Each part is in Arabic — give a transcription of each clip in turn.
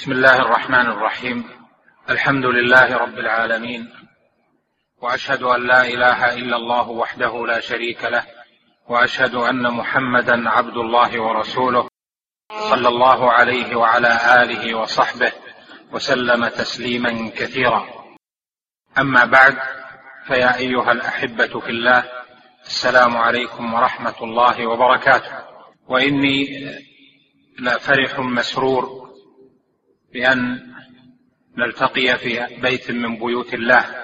بسم الله الرحمن الرحيم. الحمد لله رب العالمين، وأشهد أن لا إله إلا الله وحده لا شريك له، وأشهد أن محمدا عبد الله ورسوله، صلى الله عليه وعلى آله وصحبه وسلم تسليما كثيرا. أما بعد، فيا أيها الأحبة في الله، السلام عليكم ورحمة الله وبركاته. وإني لفرح مسرور بأن نلتقي في بيت من بيوت الله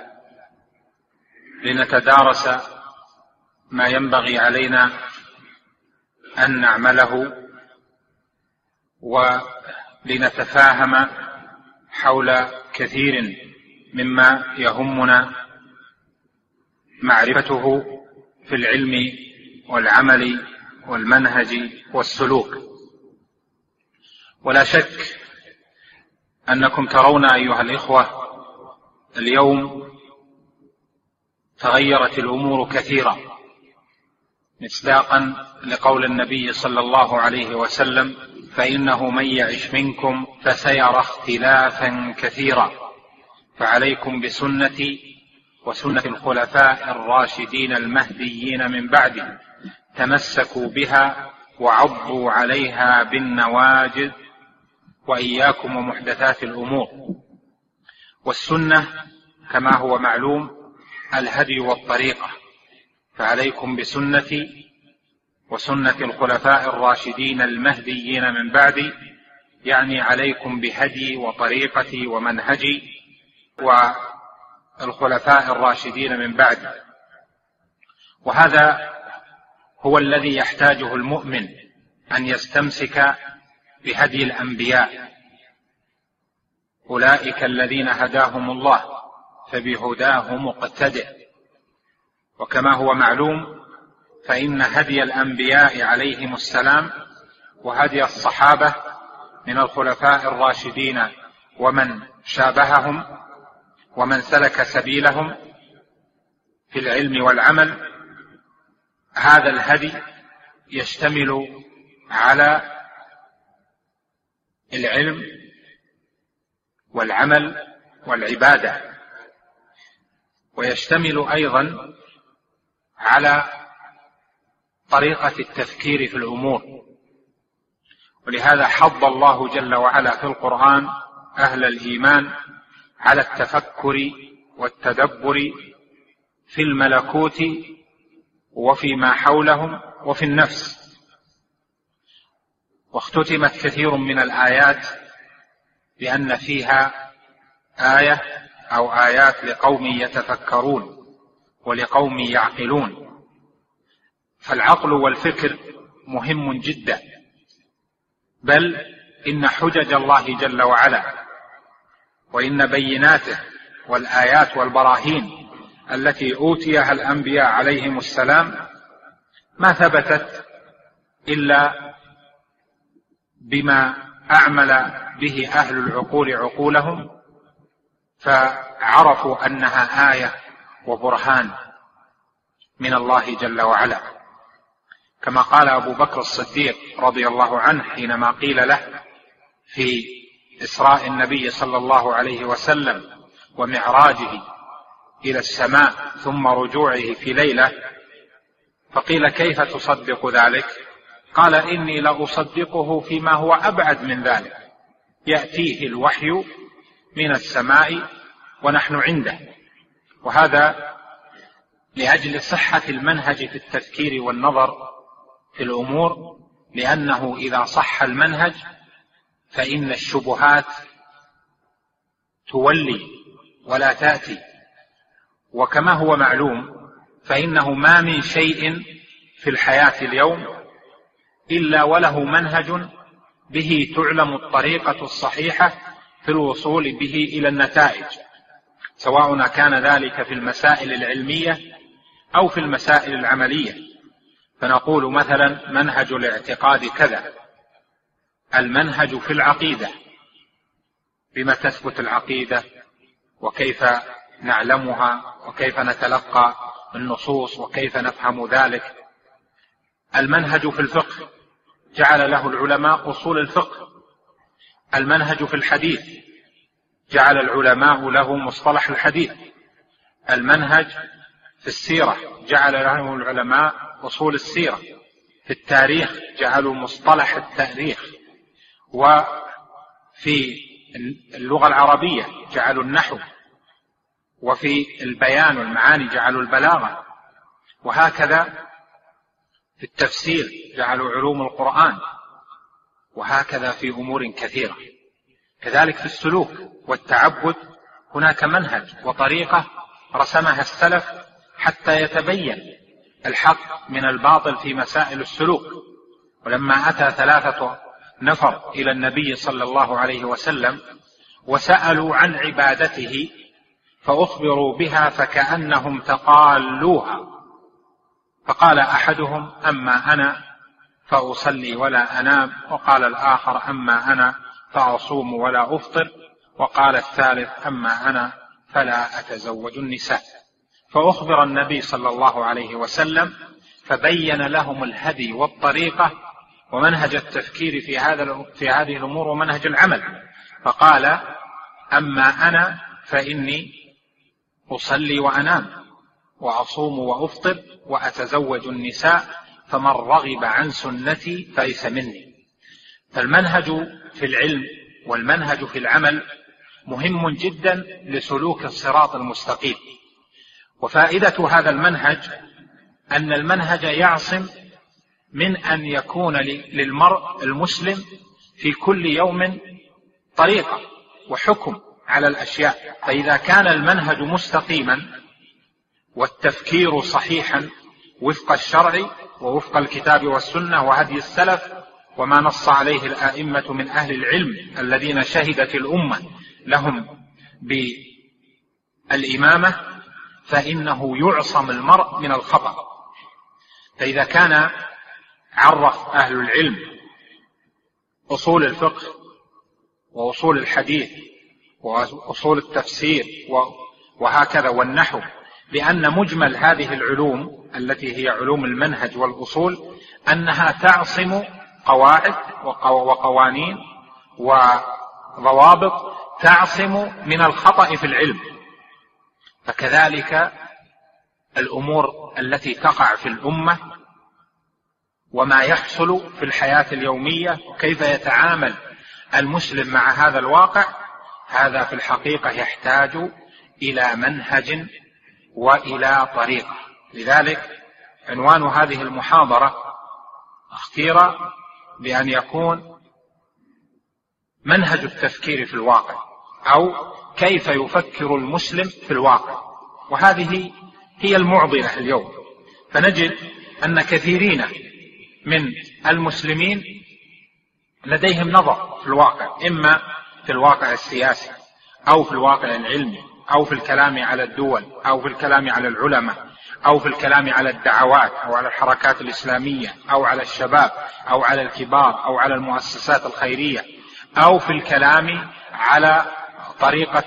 لنتدارس ما ينبغي علينا أن نعمله، ولنتفاهم حول كثير مما يهمنا معرفته في العلم والعمل والمنهج والسلوك. ولا شك أنكم ترون أيها الإخوة اليوم تغيرت الأمور كثيرا، مصداقا لقول النبي صلى الله عليه وسلم: فإنه من يعش منكم فسيرى اختلافا كثيرا، فعليكم بسنتي وسنة الخلفاء الراشدين المهديين من بعدي، تمسكوا بها وعضوا عليها بالنواجذ، وإياكم ومحدثات الأمور. والسنة كما هو معلوم الهدي والطريقة، فعليكم بسنتي وسنة الخلفاء الراشدين المهديين من بعدي، يعني عليكم بهدي وطريقتي ومنهجي والخلفاء الراشدين من بعدي. وهذا هو الذي يحتاجه المؤمن، أن يستمسك بهدي الأنبياء، أولئك الذين هداهم الله فبهداه مقتدئ. وكما هو معلوم فإن هدي الأنبياء عليهم السلام وهدي الصحابة من الخلفاء الراشدين ومن شابههم ومن سلك سبيلهم في العلم والعمل، هذا الهدي يشتمل على العلم والعمل والعبادة، ويشتمل أيضا على طريقة التفكير في الأمور. ولهذا حض الله جل وعلا في القرآن أهل الإيمان على التفكر والتدبر في الملكوت وفيما حولهم وفي النفس. واختتمت كثير من الآيات بأن فيها آية أو آيات لقوم يتفكرون ولقوم يعقلون. فالعقل والفكر مهم جدا، بل إن حجج الله جل وعلا وإن بيناته والآيات والبراهين التي أوتيها الأنبياء عليهم السلام ما ثبتت إلا بما أعمل به أهل العقول عقولهم، فعرفوا أنها آية وبرهان من الله جل وعلا. كما قال أبو بكر الصديق رضي الله عنه حينما قيل له في إسراء النبي صلى الله عليه وسلم ومعراجه إلى السماء ثم رجوعه في ليلة، فقيل: كيف تصدق ذلك؟ قال: إني لأصدقه فيما هو أبعد من ذلك، يأتيه الوحي من السماء ونحن عنده. وهذا لأجل صحة المنهج في التفكير والنظر في الأمور، لأنه إذا صح المنهج فإن الشبهات تولي ولا تأتي. وكما هو معلوم فإنه ما من شيء في الحياة اليوم إلا وله منهج به تعلم الطريقة الصحيحة في الوصول به إلى النتائج، سواء كان ذلك في المسائل العلمية أو في المسائل العملية. فنقول مثلا: منهج الاعتقاد كذا، المنهج في العقيدة، بما تثبت العقيدة وكيف نعلمها وكيف نتلقى النصوص وكيف نفهم ذلك. المنهج في الفقه، جعل له العلماء أصول الفقه، المنهج في الحديث جعل العلماء له مصطلح الحديث. المنهج في السيرة جعل له العلماء أصول السيرة. في التاريخ جعلوا مصطلح التاريخ. وفي اللغة العربية جعلوا النحو. وفي البيان والمعاني جعلوا البلاغة. وهكذا في التفسير جعلوا علوم القرآن. وهكذا في أمور كثيرة. كذلك في السلوك والتعبد هناك منهج وطريقة رسمها السلف حتى يتبين الحق من الباطل في مسائل السلوك. ولما أتى 3 نفر إلى النبي صلى الله عليه وسلم وسألوا عن عبادته فأخبروا بها فكأنهم تقالوها، فقال أحدهم: أما أنا فأصلي ولا أنام، وقال الآخر: أما أنا فأصوم ولا أفطر، وقال الثالث: أما أنا فلا أتزوج النساء. فأخبر النبي صلى الله عليه وسلم فبين لهم الهدي والطريقة ومنهج التفكير في هذه الأمور ومنهج العمل. فقال: أما أنا فإني أصلي وأنام وأصوم وأفطر وأتزوج النساء، فمن رغب عن سنتي فليس مني. فالمنهج في العلم والمنهج في العمل مهم جدا لسلوك الصراط المستقيم. وفائدة هذا المنهج أن المنهج يعصم من أن يكون للمرء المسلم في كل يوم طريقة وحكم على الأشياء. فإذا كان المنهج مستقيما والتفكير صحيحا وفق الشرع ووفق الكتاب والسنة وهدي السلف وما نص عليه الآئمة من أهل العلم الذين شهدت الأمة لهم بالإمامة، فإنه يعصم المرء من الخطأ. فإذا كان عرف أهل العلم أصول الفقه وأصول الحديث وأصول التفسير وهكذا والنحو بأن مجمل هذه العلوم التي هي علوم المنهج والأصول أنها تعصم قواعد وقوانين وضوابط تعصم من الخطأ في العلم. فكذلك الأمور التي تقع في الأمة وما يحصل في الحياة اليومية وكيف يتعامل المسلم مع هذا الواقع، هذا في الحقيقة يحتاج إلى منهج وإلى طريقة. لذلك عنوان هذه المحاضرة اختير بأن يكون منهج التفكير في الواقع، أو كيف يفكر المسلم في الواقع. وهذه هي المعضلة اليوم. فنجد أن كثيرين من المسلمين لديهم نظر في الواقع، إما في الواقع السياسي أو في الواقع العلمي أو في الكلام على الدول أو في الكلام على العلماء أو في الكلام على الدعوات أو على الحركات الإسلامية أو على الشباب أو على الكبار أو على المؤسسات الخيرية أو في الكلام على طريقة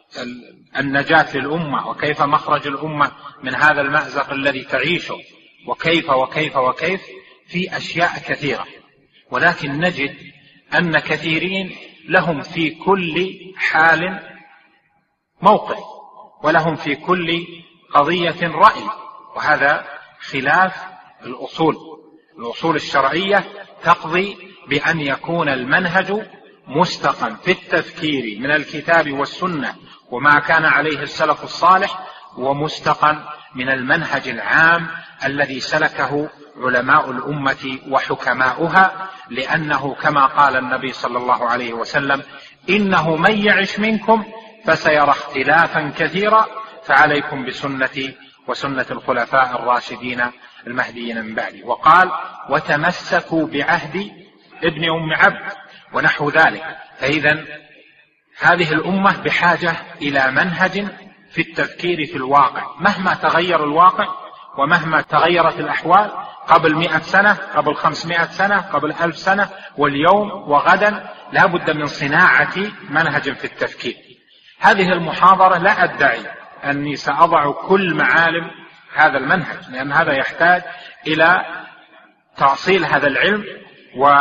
النجاة للأمة وكيف مخرج الأمة من هذا المأزق الذي تعيشه وكيف وكيف وكيف في أشياء كثيرة. ولكن نجد أن كثيرين لهم في كل حال موقف ولهم في كل قضية رأي، وهذا خلاف الأصول الشرعية تقضي بأن يكون المنهج مستقم في التفكير من الكتاب والسنة وما كان عليه السلف الصالح، ومستقم من المنهج العام الذي سلكه علماء الأمة وحكماؤها، لأنه كما قال النبي صلى الله عليه وسلم: إنه من يعش منكم فسيرى اختلافا كثيرا فعليكم بسنتي وسنة الخلفاء الراشدين المهديين من بعدي. وقال: وتمسكوا بعهد ابن أم عبد ونحو ذلك. فإذا هذه الأمة بحاجة إلى منهج في التفكير في الواقع مهما تغير الواقع ومهما تغيرت الأحوال، قبل 100 سنة، قبل 500 سنة، قبل 1000 سنة، واليوم وغدا، لا بد من صناعة منهج في التفكير. هذه المحاضرة لا أدعي أني سأضع كل معالم هذا المنهج، لأن هذا يحتاج إلى تأصيل هذا العلم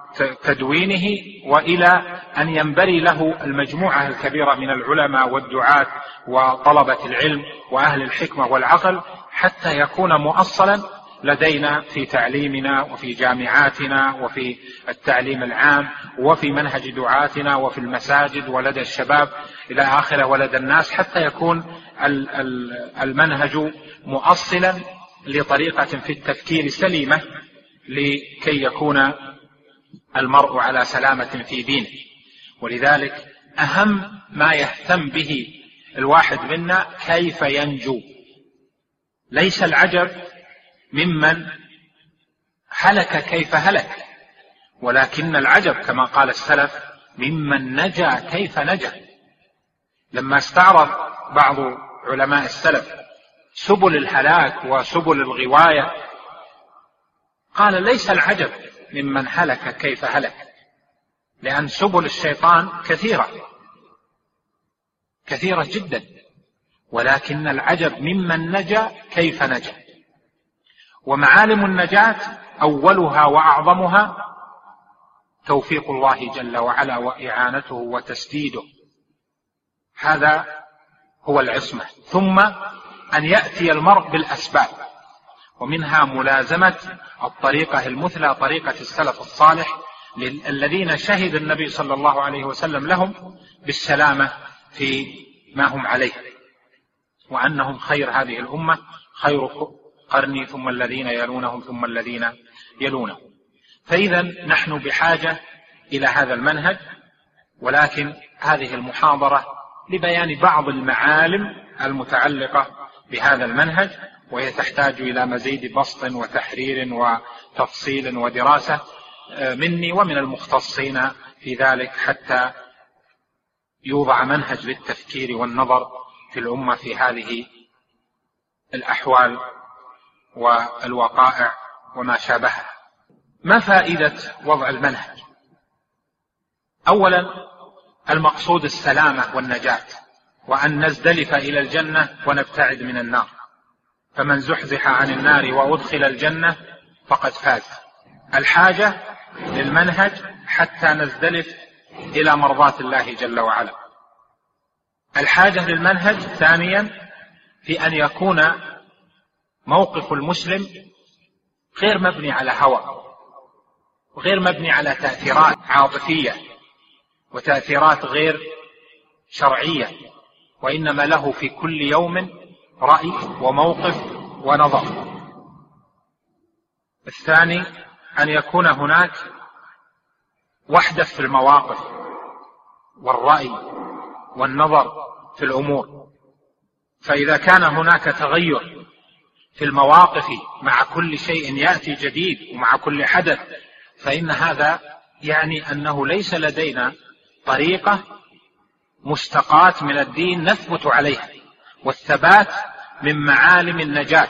تدوينه وإلى أن ينبري له المجموعة الكبيرة من العلماء والدعاة وطلبة العلم وأهل الحكمة والعقل، حتى يكون مؤصلا لدينا في تعليمنا وفي جامعاتنا وفي التعليم العام وفي منهج دعاتنا وفي المساجد ولدى الشباب إلى آخره ولدى الناس، حتى يكون المنهج مؤصلا لطريقة في التفكير سليمة، لكي يكون المرء على سلامة في دينه. ولذلك أهم ما يهتم به الواحد منا كيف ينجو. ليس العجب ممن هلك كيف هلك، ولكن العجب كما قال السلف ممن نجا كيف نجا. لما استعرض بعض علماء السلف سبل الهلاك وسبل الغواية قال ليس العجب ممن هلك كيف هلك، لأن سبل الشيطان كثيرة جدا، ولكن العجب ممن نجا كيف نجا. ومعالم النجاة أولها وأعظمها توفيق الله جل وعلا وإعانته وتسديده، هذا هو العصمة. ثم أن يأتي المرء بالأسباب، ومنها ملازمة الطريقة المثلى، طريقة السلف الصالح الذين شهد النبي صلى الله عليه وسلم لهم بالسلامة في ما هم عليه، وأنهم خير هذه الأمة، خير قرني ثم الذين يلونهم ثم الذين يلونهم. فإذا نحن بحاجة إلى هذا المنهج، ولكن هذه المحاضرة لبيان بعض المعالم المتعلقة بهذا المنهج، وهي تحتاج إلى مزيد بسط وتحرير وتفصيل ودراسة مني ومن المختصين في ذلك، حتى يوضع منهج للتفكير والنظر في الأمة في هذه الأحوال والوقائع وما شابهها. ما فائدة وضع المنهج؟ أولا المقصود السلامة والنجاة، وأن نزدلف إلى الجنة ونبتعد من النار، فمن زحزح عن النار وأدخل الجنة فقد فاز. الحاجة للمنهج حتى نزدلف إلى مرضاة الله جل وعلا. الحاجة للمنهج ثانيا في أن يكون موقف المسلم غير مبني على هوى، وغير مبني على تأثيرات عاطفية وتأثيرات غير شرعية، وإنما له في كل يوم رأي وموقف ونظر. الثاني أن يكون هناك وحدة في المواقف والرأي والنظر في الأمور، فإذا كان هناك تغير في المواقف مع كل شيء يأتي جديد ومع كل حدث، فإن هذا يعني أنه ليس لدينا طريقة مستقاة من الدين نثبت عليها. والثبات من معالم النجاة،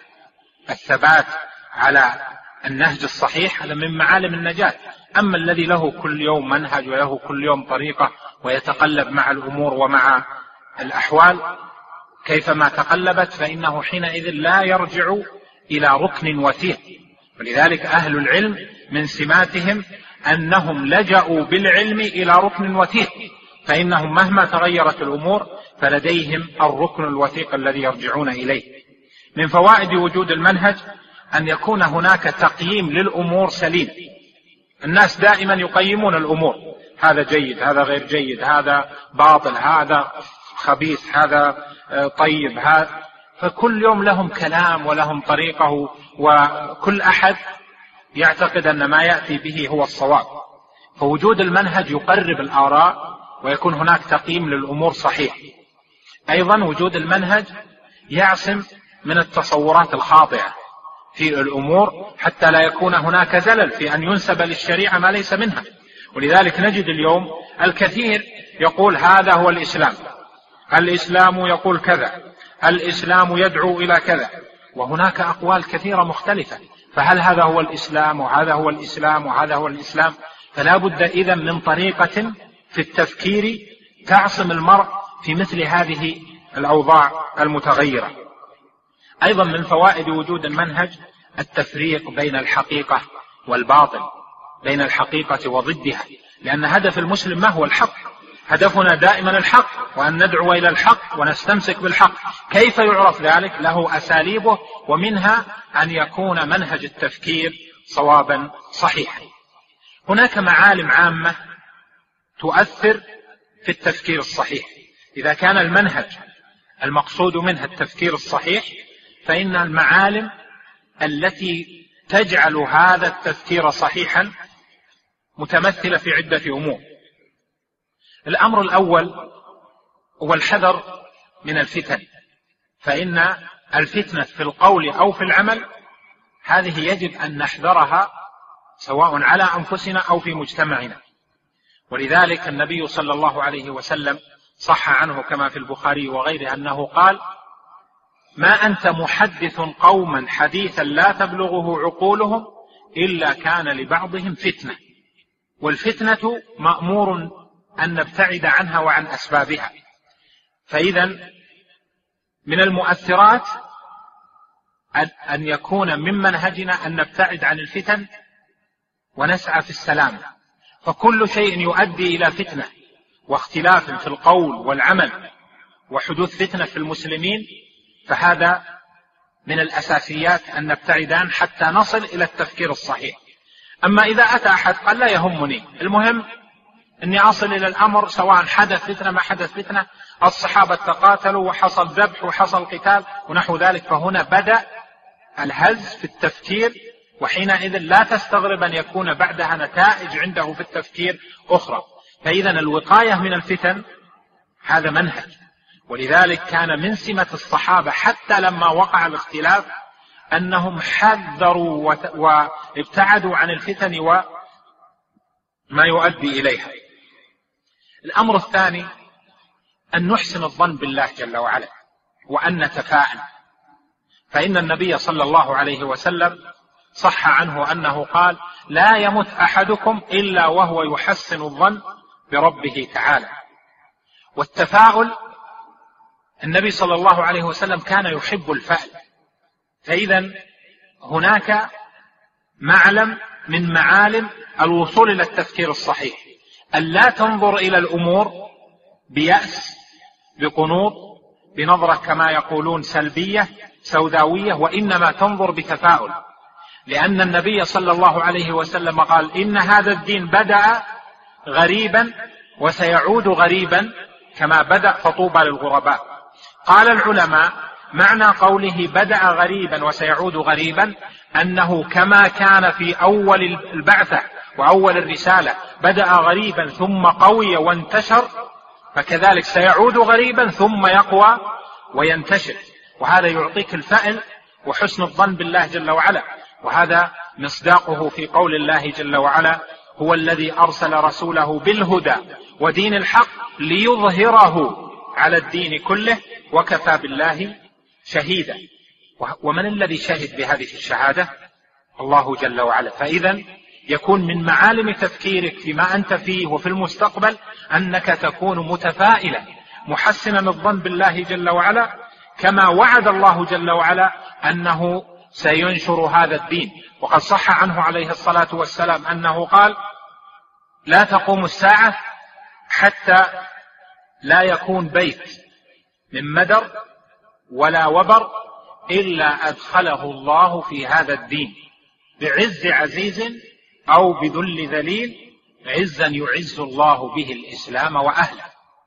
الثبات على النهج الصحيح هذا من معالم النجاة. أما الذي له كل يوم منهج وله كل يوم طريقة ويتقلب مع الأمور ومع الأحوال كيفما تقلبت، فإنه حينئذ لا يرجع إلى ركن وثيق. ولذلك أهل العلم من سماتهم أنهم لجأوا بالعلم إلى ركن وثيق، فإنهم مهما تغيرت الأمور فلديهم الركن الوثيق الذي يرجعون إليه. من فوائد وجود المنهج أن يكون هناك تقييم للأمور سليم. الناس دائما يقيمون الأمور، هذا جيد، هذا غير جيد، هذا باطل، هذا خبيث، هذا طيب، هذا، فكل يوم لهم كلام ولهم طريقه، وكل أحد يعتقد أن ما يأتي به هو الصواب. فوجود المنهج يقرب الآراء ويكون هناك تقييم للأمور صحيح. أيضا وجود المنهج يعصم من التصورات الخاطئة في الأمور، حتى لا يكون هناك زلل في أن ينسب للشريعة ما ليس منها. ولذلك نجد اليوم الكثير يقول هذا هو الإسلام، الإسلام يقول كذا، الإسلام يدعو إلى كذا، وهناك أقوال كثيرة مختلفة. فهل هذا هو الإسلام وهذا هو الإسلام وهذا هو الإسلام؟ فلا بد إذن من طريقة في التفكير تعصم المرء في مثل هذه الأوضاع المتغيرة. أيضا من فوائد وجود المنهج التفريق بين الحقيقة والباطل، بين الحقيقة وضدها، لأن هدف المسلم ما هو الحق؟ هدفنا دائما الحق، وأن ندعو إلى الحق ونستمسك بالحق. كيف يعرف ذلك؟ له أساليبه، ومنها أن يكون منهج التفكير صوابا صحيحا. هناك معالم عامة تؤثر في التفكير الصحيح. إذا كان المنهج المقصود منها التفكير الصحيح، فإن المعالم التي تجعل هذا التفكير صحيحا متمثلة في عدة أمور. الأمر الأول هو الحذر من الفتن، فإن الفتنة في القول أو في العمل هذه يجب أن نحذرها سواء على أنفسنا أو في مجتمعنا. ولذلك النبي صلى الله عليه وسلم صح عنه كما في البخاري وغيره أنه قال: ما أنت محدث قوما حديثا لا تبلغه عقولهم إلا كان لبعضهم فتنة. والفتنة مأمور أن نبتعد عنها وعن أسبابها. فإذا من المؤثرات أن يكون من منهجنا أن نبتعد عن الفتن ونسعى في السلام. فكل شيء يؤدي إلى فتنة واختلاف في القول والعمل وحدوث فتنة في المسلمين فهذا من الأساسيات أن نبتعد عنه حتى نصل إلى التفكير الصحيح. أما إذا أتى أحد قال: لا يهمني، المهم أني أصل إلى الأمر سواء حدث فتنة ما حدث فتنة، الصحابة تقاتلوا وحصل ذبح وحصل قتال ونحو ذلك، فهنا بدأ الهز في التفكير، وحينئذ لا تستغرب أن يكون بعدها نتائج عنده في التفكير أخرى. فإذا الوقاية من الفتن هذا منهج. ولذلك كان من سمة الصحابة حتى لما وقع الاختلاف أنهم حذروا وابتعدوا عن الفتن وما يؤدي إليها. الأمر الثاني أن نحسن الظن بالله جل وعلا وأن نتفاءل، فإن النبي صلى الله عليه وسلم صح عنه أنه قال: لا يمت أحدكم إلا وهو يحسن الظن بربه تعالى. والتفاؤل النبي صلى الله عليه وسلم كان يحب الفأل. فإذا هناك معلم من معالم الوصول إلى التفكير الصحيح أن لا تنظر إلى الأمور بيأس بقنوط بنظرة كما يقولون سلبية سوداوية، وإنما تنظر بتفاؤل، لأن النبي صلى الله عليه وسلم قال: إن هذا الدين بدأ غريبا وسيعود غريبا كما بدأ فطوبى للغرباء. قال العلماء: معنى قوله بدأ غريبا وسيعود غريبا أنه كما كان في أول البعثة وأول الرسالة بدأ غريبا ثم قوي وانتشر، فكذلك سيعود غريبا ثم يقوى وينتشر. وهذا يعطيك الفأل وحسن الظن بالله جل وعلا، وهذا مصداقه في قول الله جل وعلا: هو الذي أرسل رسوله بالهدى ودين الحق ليظهره على الدين كله وكفى بالله شهيدا. ومن الذي شهد بهذه الشهادة؟ الله جل وعلا. فإذا يكون من معالم تفكيرك فيما أنت فيه وفي المستقبل أنك تكون متفائلا محسنا الظن بالله جل وعلا، كما وعد الله جل وعلا أنه سينشر هذا الدين. وقد صح عنه عليه الصلاة والسلام أنه قال: لا تقوم الساعة حتى لا يكون بيت من مدر ولا وبر إلا أدخله الله في هذا الدين بعز عزيز أو بذل ذليل، عزا يعز الله به الإسلام وأهله.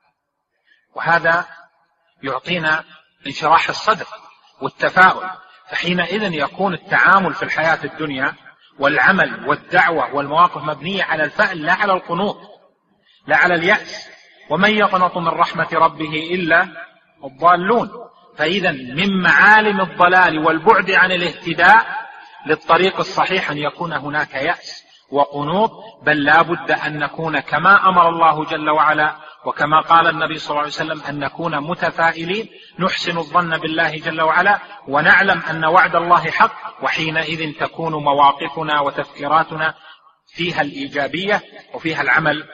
وهذا يعطينا انشراح الصدر والتفاؤل. فحينئذ يكون التعامل في الحياة الدنيا والعمل والدعوة والمواقف مبنية على الفأل لا على القنوط لا على اليأس. ومن يقنط من رحمة ربه إلا الضالون. فإذا من معالم الضلال والبعد عن الاهتداء للطريق الصحيح أن يكون هناك يأس وقنوط، بل لا بد أن نكون كما أمر الله جل وعلا وكما قال النبي صلى الله عليه وسلم أن نكون متفائلين نحسن الظن بالله جل وعلا ونعلم أن وعد الله حق، وحينئذ تكون مواقفنا وتفكيراتنا فيها الإيجابية وفيها العمل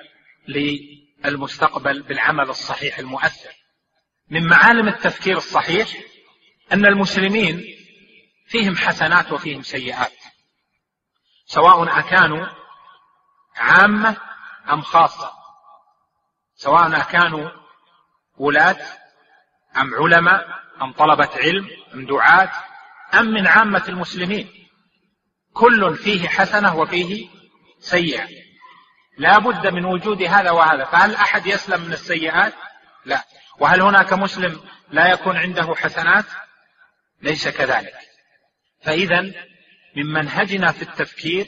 للمستقبل بالعمل الصحيح المؤثر. من معالم التفكير الصحيح أن المسلمين فيهم حسنات وفيهم سيئات، سواء أكانوا عامة أم خاصة، سواء كانوا ولاة أم علماء أم طلبة علم أم دعاة أم من عامة المسلمين، كل فيه حسنة وفيه سيئة، لا بد من وجود هذا وهذا. فهل أحد يسلم من السيئات؟ لا. وهل هناك مسلم لا يكون عنده حسنات؟ ليس كذلك. فإذا من منهجنا في التفكير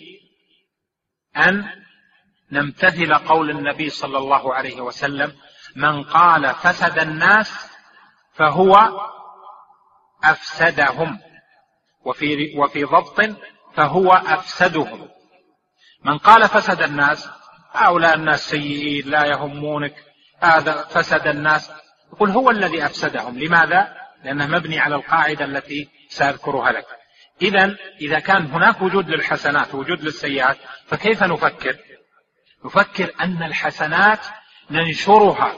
أن نمتثل قول النبي صلى الله عليه وسلم: من قال فسد الناس فهو أفسدهم، وفي ضبط فهو أفسدهم. من قال فسد الناس، هؤلاء الناس سيئين لا يهمونك، هذا فسد الناس، يقول هو الذي أفسدهم. لماذا؟ لأنه مبني على القاعدة التي سأذكرها لك. إذا كان هناك وجود للحسنات ووجود للسيئات، فكيف نفكر؟ نفكر أن الحسنات ننشرها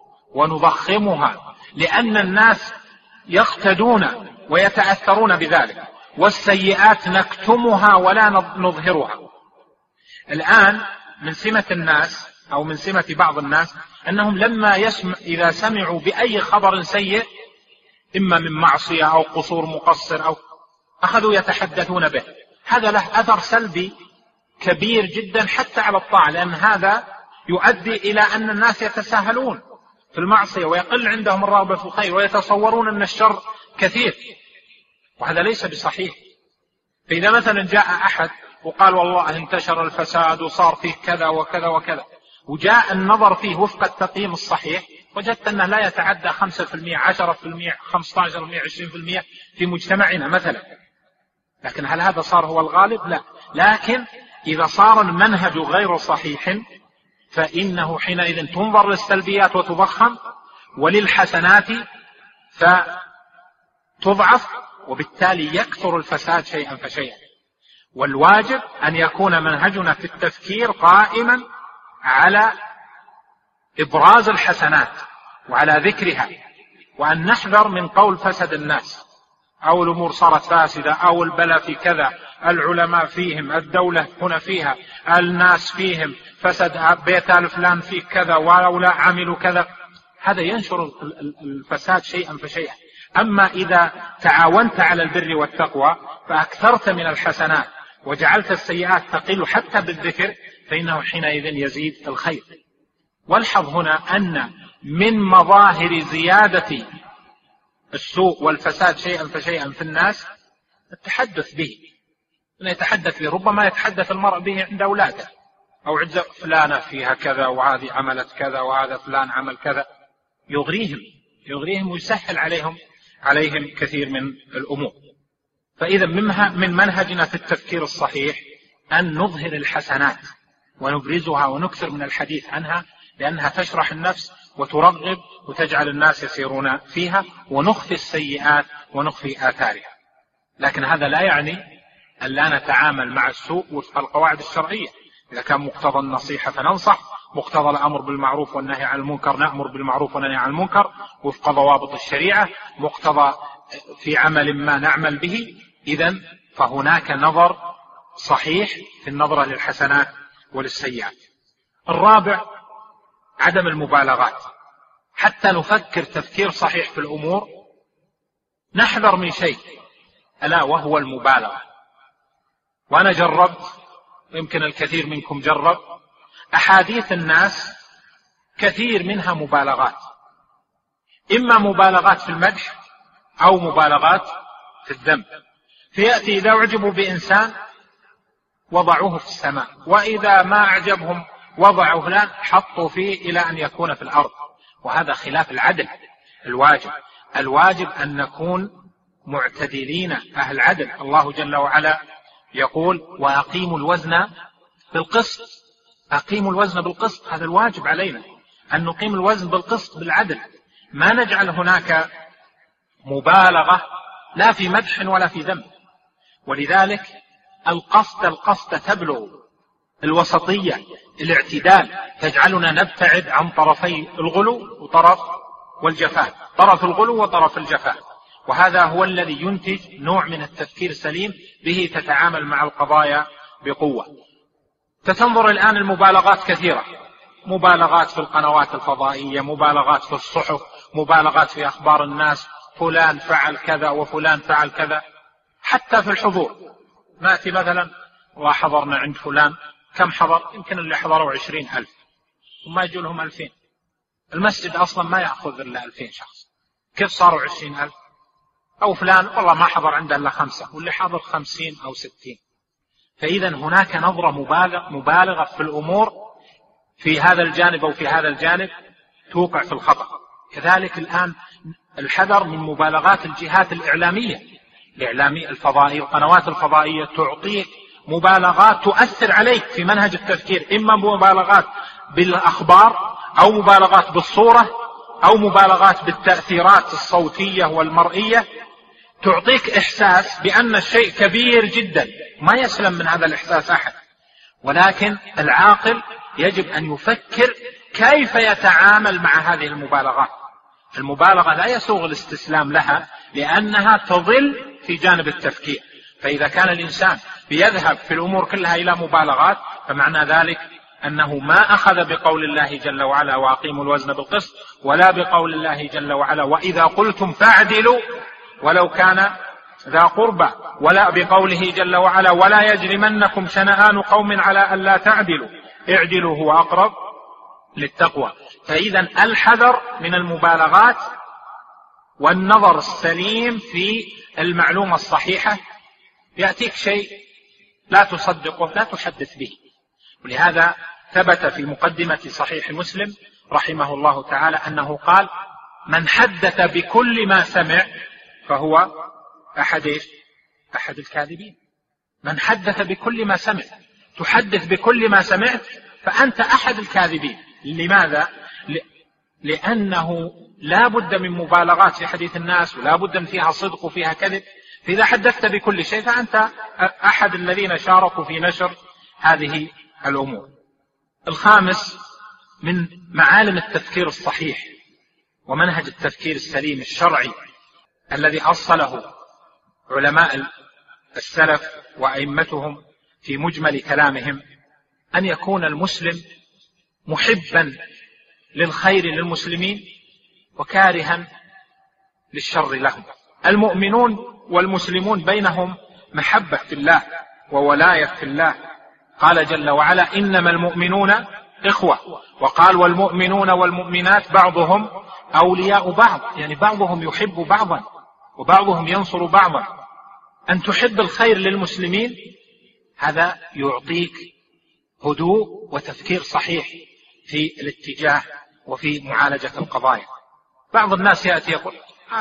ونضخمها لأن الناس يقتدون ويتأثرون بذلك، والسيئات نكتمها ولا نظهرها. الآن من سمة الناس أو من سمة بعض الناس أنهم لما إذا سمعوا بأي خبر سيء، إما من معصية أو قصور مقصر أو أخذوا يتحدثون به. هذا له أثر سلبي كبير جدا حتى على الطاعة، لأن هذا يؤدي إلى أن الناس يتساهلون في المعصية ويقل عندهم الرغبة في الخير ويتصورون أن الشر كثير، وهذا ليس بصحيح. فإذا مثلا جاء أحد وقال والله انتشر الفساد وصار فيه كذا وكذا وكذا، وجاء النظر فيه وفق التقييم الصحيح، وجدت أنه لا يتعدى 5%، 10%، 15%، 20% في مجتمعنا مثلا. لكن هل هذا صار هو الغالب؟ لا. لكن إذا صار المنهج غير صحيح فإنه حينئذ تنظر للسلبيات وتضخم، وللحسنات فتضعف، وبالتالي يكثر الفساد شيئا فشيئا. والواجب أن يكون منهجنا في التفكير قائما على إبراز الحسنات وعلى ذكرها، وأن نحذر من قول فسد الناس، أو الأمور صارت فاسدة، أو البلاء في كذا، العلماء فيهم، الدولة هنا فيها، الناس فيهم، فسد بيت آل فلان فيه كذا، ولولا عملوا كذا. هذا ينشر الفساد شيئا فشيئا. أما إذا تعاونت على البر والتقوى فأكثرت من الحسنات وجعلت السيئات تقل حتى بالذكر، فإنه حينئذ يزيد الخير. والحظ هنا أن من مظاهر زيادة السوء والفساد شيئا فشيئا في الناس التحدث به. يتحدث به، ربما يتحدث المرء به عند أولاده، أو عند فلانة فيها كذا وهذه عملت كذا وهذا فلان عمل كذا، يغريهم ويسهل عليهم كثير من الأمور. فإذا من منهجنا في التفكير الصحيح أن نظهر الحسنات ونبرزها ونكثر من الحديث عنها، لأنها تشرح النفس وترغب وتجعل الناس يسيرون فيها، ونخفي السيئات ونخفي آثارها. لكن هذا لا يعني أن لا نتعامل مع السوء وفق القواعد الشرعية. إذا كان مقتضى النصيحة فننصح، مقتضى الأمر بالمعروف والنهي عن المنكر نأمر بالمعروف والنهي عن المنكر وفق ضوابط الشريعة، مقتضى في عمل ما نعمل به. إذن فهناك نظر صحيح في النظرة للحسنات وللسيئات. الرابع عدم المبالغات. حتى نفكر تفكير صحيح في الأمور نحذر من شيء، ألا وهو المبالغة. وأنا جربت، يمكن الكثير منكم جرب، أحاديث الناس كثير منها مبالغات، إما مبالغات في المدح أو مبالغات في الذم. فيأتي إذا أعجبوا بإنسان وضعوه في السماء، وإذا ما أعجبهم وضعوا فلان حطوا فيه إلى أن يكون في الأرض، وهذا خلاف العدل. الواجب أن نكون معتدلين أهل عدل. الله جل وعلا يقول وأقيموا الوزن بالقسط. أقيموا الوزن بالقسط، هذا الواجب علينا أن نقيم الوزن بالقسط بالعدل، ما نجعل هناك مبالغة لا في مدح ولا في ذم. ولذلك القسط تبلغ الوسطية، الاعتدال، تجعلنا نبتعد عن طرفي الغلو وطرف والجفاء، طرف الغلو وطرف الجفاء. وهذا هو الذي ينتج نوع من التفكير السليم، به تتعامل مع القضايا بقوة. فتنظر الآن المبالغات كثيرة، مبالغات في القنوات الفضائية، مبالغات في الصحف، مبالغات في أخبار الناس، فلان فعل كذا وفلان فعل كذا. حتى في الحضور، نأتي مثلا وحضرنا عند فلان، كم حضر؟ يمكن اللي حضروا 20,000 وما يجوا لهم 2000. المسجد أصلا ما يأخذ إلا 2000 شخص، كيف صاروا 20,000؟ أو فلان والله ما حضر عنده إلا 5 واللي حضر 50 أو 60. فإذا هناك نظرة مبالغة في الأمور في هذا الجانب أو في هذا الجانب توقع في الخطأ. كذلك الآن الحذر من مبالغات الجهات الإعلامية، الفضائية، القنوات الفضائية تعطيك مبالغات تؤثر عليك في منهج التفكير، إما مبالغات بالأخبار أو مبالغات بالصورة أو مبالغات بالتأثيرات الصوتية والمرئية، تعطيك إحساس بأن الشيء كبير جدا، ما يسلم من هذا الإحساس أحد. ولكن العاقل يجب أن يفكر كيف يتعامل مع هذه المبالغات. المبالغة لا يسوغ الاستسلام لها لأنها تضل في جانب التفكير. فإذا كان الإنسان بيذهب في الأمور كلها إلى مبالغات، فمعنى ذلك أنه ما أخذ بقول الله جل وعلا وأقيموا الوزن بالقسط، ولا بقول الله جل وعلا وإذا قلتم فاعدلوا ولو كان ذا قربى، ولا بقوله جل وعلا ولا يجرمنكم شنآن قوم على ألا تعدلوا اعدلوا هو أقرب للتقوى. فإذا الحذر من المبالغات والنظر السليم في المعلومة الصحيحة. يأتيك شيء لا تصدقه لا تحدث به. ولهذا ثبت في مقدمة صحيح مسلم رحمه الله تعالى أنه قال من حدث بكل ما سمع فهو أحد الكاذبين. من حدث بكل ما سمع، تحدث بكل ما سمعت فأنت أحد الكاذبين. لماذا؟ لأنه لا بد من مبالغات في حديث الناس، ولا بد من فيها صدق وفيها كذب. فإذا حدثت بكل شيء فأنت أحد الذين شاركوا في نشر هذه الأمور. الخامس من معالم التفكير الصحيح ومنهج التفكير السليم الشرعي الذي أصله علماء السلف وأئمتهم في مجمل كلامهم، أن يكون المسلم محبا للخير للمسلمين وكارها للشر لهم. المؤمنون والمسلمون بينهم محبة في الله وولاية في الله. قال جل وعلا إنما المؤمنون إخوة، وقال والمؤمنون والمؤمنات بعضهم أولياء بعض، يعني بعضهم يحب بعضا وبعضهم ينصر بعضا. أن تحب الخير للمسلمين هذا يعطيك هدوء وتفكير صحيح في الاتجاه وفي معالجة القضايا. بعض الناس يأتي يقول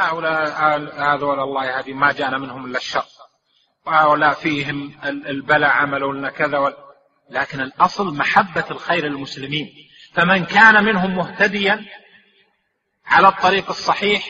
هذول الله هذه ما جاءنا منهم إلا الشر، ولا فيهم البلاء عملوا لنا كذا لكن الأصل محبة الخير للمسلمين. فمن كان منهم مهتديا على الطريق الصحيح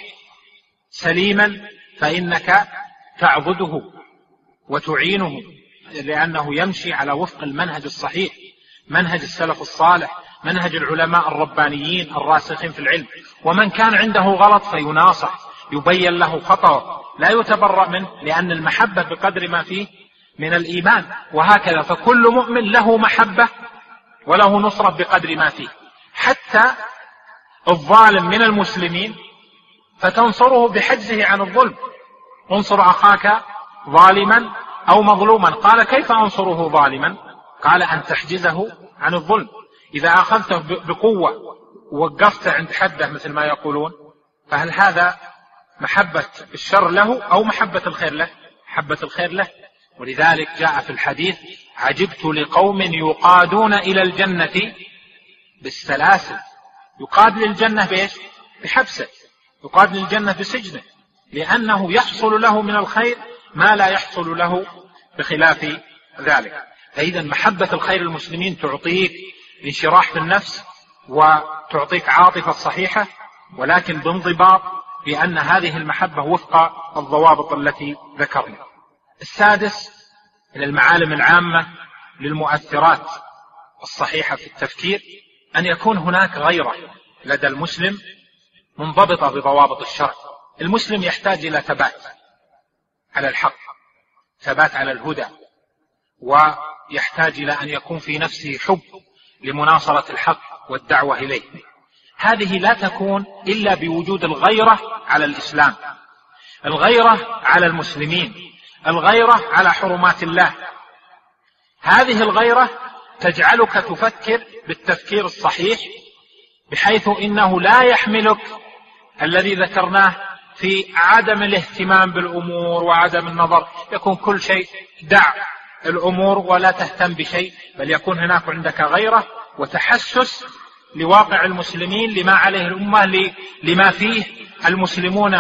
سليما فإنك تعضده وتعينه، لأنه يمشي على وفق المنهج الصحيح، منهج السلف الصالح، منهج العلماء الربانيين الراسخين في العلم. ومن كان عنده غلط فيناصح، يبين له خطأه، لا يتبرأ منه، لأن المحبة بقدر ما فيه من الإيمان. وهكذا فكل مؤمن له محبة وله نصرة بقدر ما فيه. حتى الظالم من المسلمين فتنصره بحجزه عن الظلم. انصر أخاك ظالما أو مظلوما. قال كيف أنصره ظالما؟ قال أن تحجزه عن الظلم. إذا أخذته بقوة ووقفته عند حده مثل ما يقولون، فهل هذا محبة الشر له أو محبة الخير له؟ محبة الخير له. ولذلك جاء في الحديث عجبت لقوم يقادون إلى الجنة بالسلاسل. يقاد للجنة بإيش؟ بحبسه. يقاد للجنة بسجنه، لأنه يحصل له من الخير ما لا يحصل له بخلاف ذلك. فإذا محبة الخير للمسلمين تعطيك انشراح في النفس وتعطيك عاطفة صحيحة، ولكن بانضباط، بأن هذه المحبة وفق الضوابط التي ذكرنا. السادس من المعالم العامة للمؤثرات الصحيحة في التفكير أن يكون هناك غيرة لدى المسلم منضبطة بضوابط الشرع. المسلم يحتاج إلى ثبات على الحق، ثبات على الهدى، يحتاج إلى أن يكون في نفسه حب لمناصرة الحق والدعوة إليه. هذه لا تكون إلا بوجود الغيرة على الإسلام، الغيرة على المسلمين، الغيرة على حرمات الله. هذه الغيرة تجعلك تفكر بالتفكير الصحيح، بحيث إنه لا يحملك الذي ذكرناه في عدم الاهتمام بالأمور وعدم النظر، يكون كل شيء دع الأمور ولا تهتم بشيء، بل يكون هناك عندك غيرة وتحسس لواقع المسلمين، لما عليه الأمة، لما فيه المسلمون،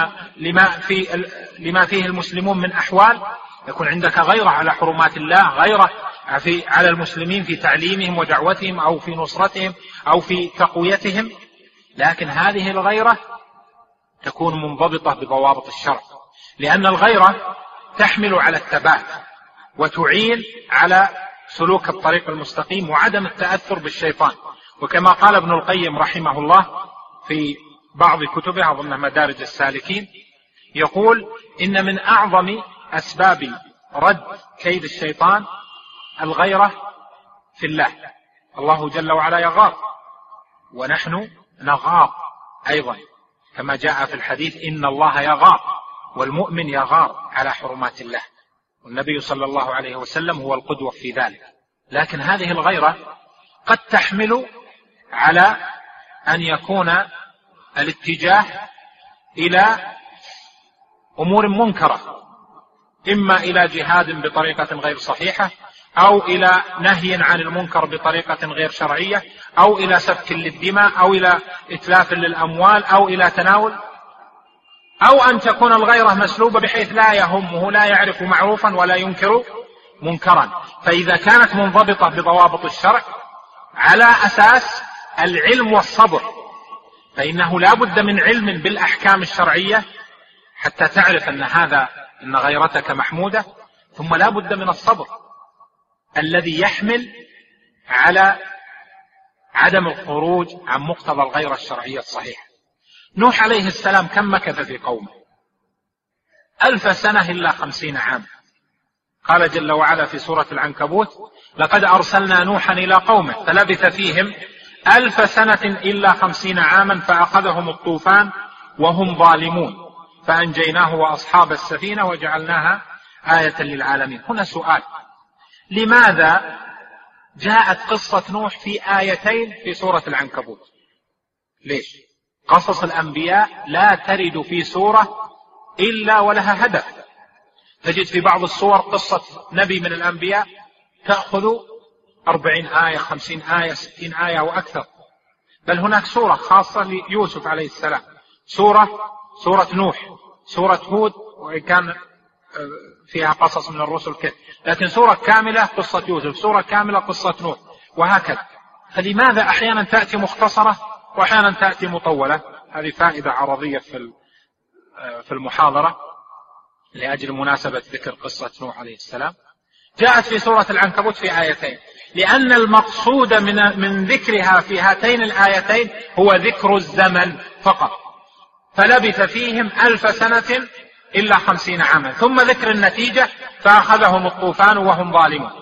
لما فيه المسلمون من أحوال. يكون عندك غيرة على حرمات الله، غيرة على المسلمين في تعليمهم ودعوتهم أو في نصرتهم أو في تقويتهم. لكن هذه الغيرة تكون منضبطة بضوابط الشرع، لأن الغيرة تحمل على الثبات وتعين على سلوك الطريق المستقيم وعدم التأثر بالشيطان. وكما قال ابن القيم رحمه الله في بعض كتبه، أظن مدارج السالكين، يقول إن من أعظم أسباب رد كيد الشيطان الغيرة في الله. الله جل وعلا يغار ونحن نغار أيضا، كما جاء في الحديث إن الله يغار والمؤمن يغار على حرمات الله، والنبي صلى الله عليه وسلم هو القدوة في ذلك. لكن هذه الغيرة قد تحمل على أن يكون الاتجاه إلى أمور منكرة، إما إلى جهاد بطريقة غير صحيحة، أو إلى نهي عن المنكر بطريقة غير شرعية، أو إلى سفك للدماء، أو إلى إتلاف للأموال، أو إلى تناول، أو أن تكون الغيرة مسلوبة بحيث لا يهمه، لا يعرف معروفا ولا ينكر منكرا. فإذا كانت منضبطة بضوابط الشرع على أساس العلم والصبر، فإنه لا بد من علم بالأحكام الشرعية حتى تعرف أن غيرتك محمودة، ثم لا بد من الصبر الذي يحمل على عدم الخروج عن مقتضى الغيرة الشرعية الصحيحة. نوح عليه السلام كم مكث في قومه؟ 1000 سنة إلا 50 عام. قال جل وعلا في سورة العنكبوت: لقد أرسلنا نوحا إلى قومه فلبث فيهم 1000 سنة إلا 50 عاما فأخذهم الطوفان وهم ظالمون فأنجيناه وأصحاب السفينة وجعلناها آية للعالمين. هنا سؤال: لماذا جاءت قصة نوح في آيتين في سورة العنكبوت؟ ليش؟ قصص الأنبياء لا ترد في سورة إلا ولها هدف. تجد في بعض الصور قصة نبي من الأنبياء تأخذ 40 آية، 50 آية، 60 آية وأكثر. بل هناك سورة خاصة ليوسف عليه السلام، سورة نوح، سورة هود وإن كان فيها قصص من الرسل كثير، لكن سورة كاملة قصة يوسف، سورة كاملة قصة نوح، وهكذا. فلماذا أحيانا تأتي مختصرة وأحيانا تأتي مطولة؟ هذه فائدة عرضية في المحاضرة لأجل مناسبة ذكر قصة نوح عليه السلام. جاءت في سورة العنكبوت في آيتين، لأن المقصود من ذكرها في هاتين الآيتين هو ذكر الزمن فقط، فلبث فيهم 1000 سنة إلا 50 عاما، ثم ذكر النتيجة فأخذهم الطوفان وهم ظالمون.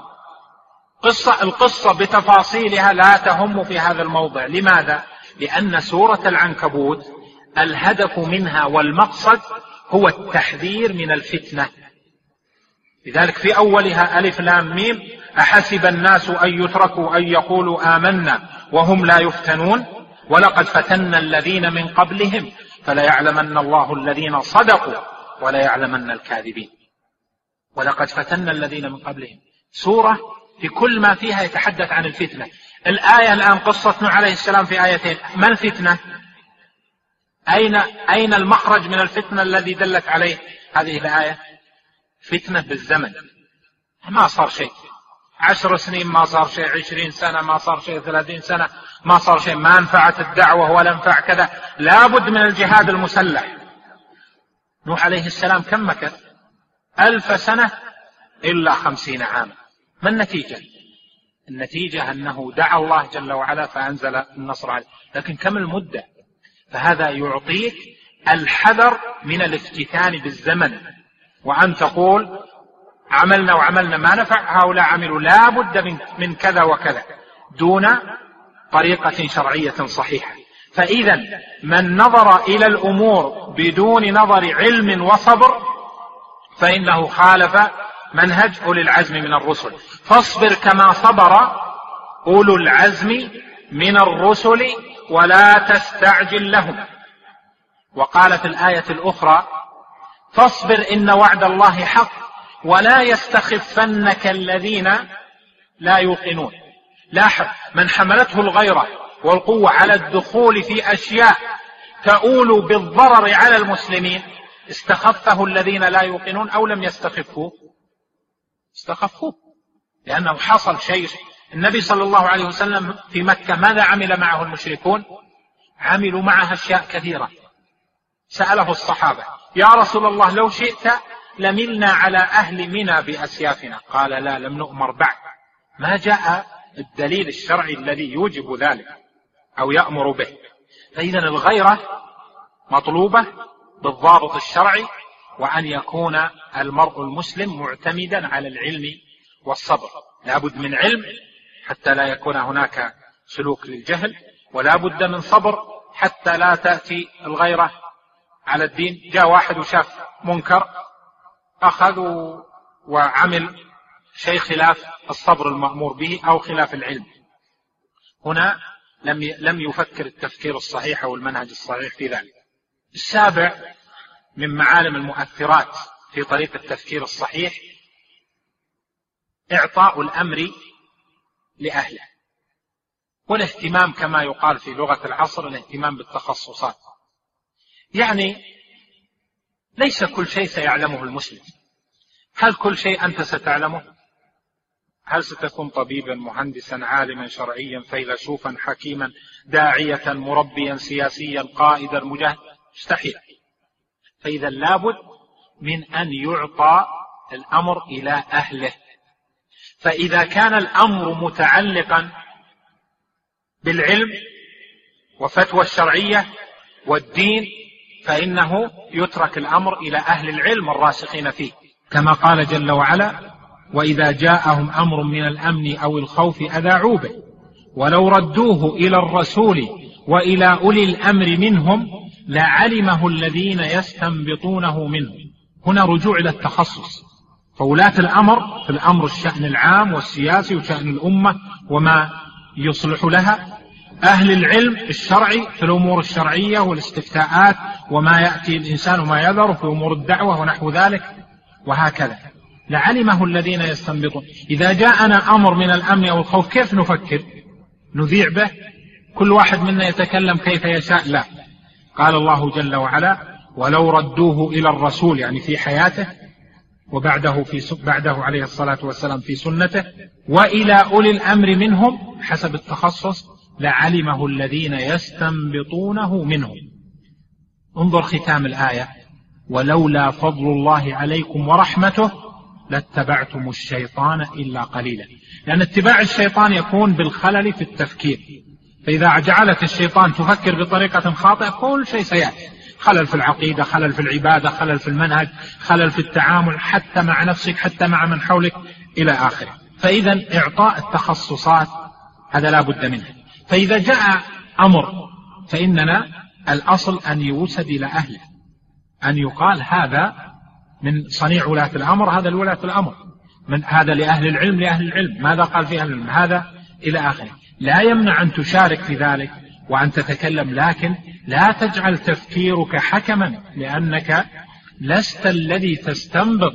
القصة بتفاصيلها لا تهم في هذا الموضع. لماذا؟ لأن سورة العنكبوت الهدف منها والمقصد هو التحذير من الفتنة. لذلك في أولها ألف لام ميم: أحسب الناس أن يتركوا أن يقولوا آمنا وهم لا يفتنون ولقد فتنا الذين من قبلهم فليعلمن الله الذين صدقوا وليعلمن الكاذبين. ولقد فتنا الذين من قبلهم، سورة في كل ما فيها يتحدث عن الفتنة. الآية الآن قصة نوح عليه السلام في آيتين، ما الفتنة؟ أين المخرج من الفتنة الذي دلت عليه هذه الآية؟ فتنة بالزمن، ما صار شيء، 10 سنين ما صار شيء، 20 سنة ما صار شيء، 30 سنة ما صار شيء، ما نفعت الدعوة ولا نفع كذا، لابد من الجهاد المسلح. نوح عليه السلام كم مكث؟ 1000 سنة إلا 50 عاما. ما النتيجة؟ النتيجة أنه دعا الله جل وعلا فأنزل النصر عليه. لكن كم المدة؟ فهذا يعطيك الحذر من الافتتان بالزمن، وأن تقول عملنا وعملنا ما نفع، هؤلاء عملوا لا بد من كذا وكذا دون طريقة شرعية صحيحة. فإذا من نظر إلى الأمور بدون نظر علم وصبر فإنه خالف منهج أولي العزم من الرسل. فاصبر كما صبر أولو العزم من الرسل ولا تستعجل لهم. وقال في الآية الأخرى فاصبر إن وعد الله حق ولا يستخفنك الذين لا يوقنون. لاحظ، من حملته الغيرة والقوة على الدخول في أشياء تؤول بالضرر على المسلمين استخفه الذين لا يوقنون أو لم يستخفوه؟ استخفوه، لأنه حصل شيء. النبي صلى الله عليه وسلم في مكة ماذا عمل معه المشركون؟ عملوا معها أشياء كثيرة. سأله الصحابة يا رسول الله لو شئت لملنا على أهل منى بأسيافنا، قال لا، لم نؤمر بعد. ما جاء الدليل الشرعي الذي يوجب ذلك أو يأمر به. فإذا الغيرة مطلوبة بالضابط الشرعي، وأن يكون المرء المسلم معتمدا على العلم والصبر. لا بد من علم حتى لا يكون هناك سلوك للجهل، ولا بد من صبر حتى لا تأتي الغيرة على الدين. جاء واحد وشاف منكر أخذ وعمل شيء خلاف الصبر المأمور به أو خلاف العلم. هنا لم يفكر التفكير الصحيح أو المنهج الصحيح في ذلك. السابع من معالم المؤثرات في طريقة التفكير الصحيح إعطاء الأمر لأهله، والاهتمام كما يقال في لغة العصر الاهتمام بالتخصصات. يعني ليس كل شيء سيعلمه المسلم. هل كل شيء أنت ستعلمه؟ هل ستكون طبيبا، مهندسا، عالما شرعيا، فيلسوفا، حكيما، داعية، مربيا، سياسيا، قائدا، مجاهد؟ مستحيل. فإذا لابد من أن يعطى الأمر إلى أهله. فإذا كان الأمر متعلقا بالعلم وفتوى الشرعية والدين فإنه يترك الأمر إلى أهل العلم الراسخين فيه، كما قال جل وعلا وإذا جاءهم أمر من الأمن أو الخوف أذاعوا به ولو ردوه إلى الرسول وإلى أولي الأمر منهم لعلمه الذين يستنبطونه منهم. هنا رجوع إلى التخصص. فولاة الأمر في الأمر الشأن العام والسياسي وشأن الأمة وما يصلح لها، أهل العلم الشرعي في الأمور الشرعية والاستفتاءات وما يأتي الإنسان وما يذر في أمور الدعوة ونحو ذلك، وهكذا لعلمه الذين يستنبطون. إذا جاءنا أمر من الأمن أو الخوف كيف نفكر؟ نذيع به؟ كل واحد منا يتكلم كيف يشاء؟ لا. قال الله جل وعلا ولو ردوه إلى الرسول، يعني في حياته، وبعده بعده عليه الصلاة والسلام في سنته، وإلى أولي الأمر منهم حسب التخصص لعلمه الذين يستنبطونه منهم. انظر ختام الآية ولولا فضل الله عليكم ورحمته لاتبعتم الشيطان إلا قليلا. لأن اتباع الشيطان يكون بالخلل في التفكير. فإذا جعلت الشيطان تفكر بطريقة خاطئة كل شيء سيأتي، خلل في العقيدة، خلل في العبادة، خلل في المنهج، خلل في التعامل حتى مع نفسك حتى مع من حولك إلى آخره. فإذا إعطاء التخصصات هذا لا بد منه. فإذا جاء أمر فإننا الأصل أن يوسد إلى أهله، أن يقال هذا من صنيع ولاة الأمر، هذا لولاة الأمر، من هذا لأهل العلم، لأهل العلم، ماذا قال في أهل العلم، هذا إلى آخره. لا يمنع أن تشارك في ذلك وأن تتكلم، لكن لا تجعل تفكيرك حكما، لأنك لست الذي تستنبط،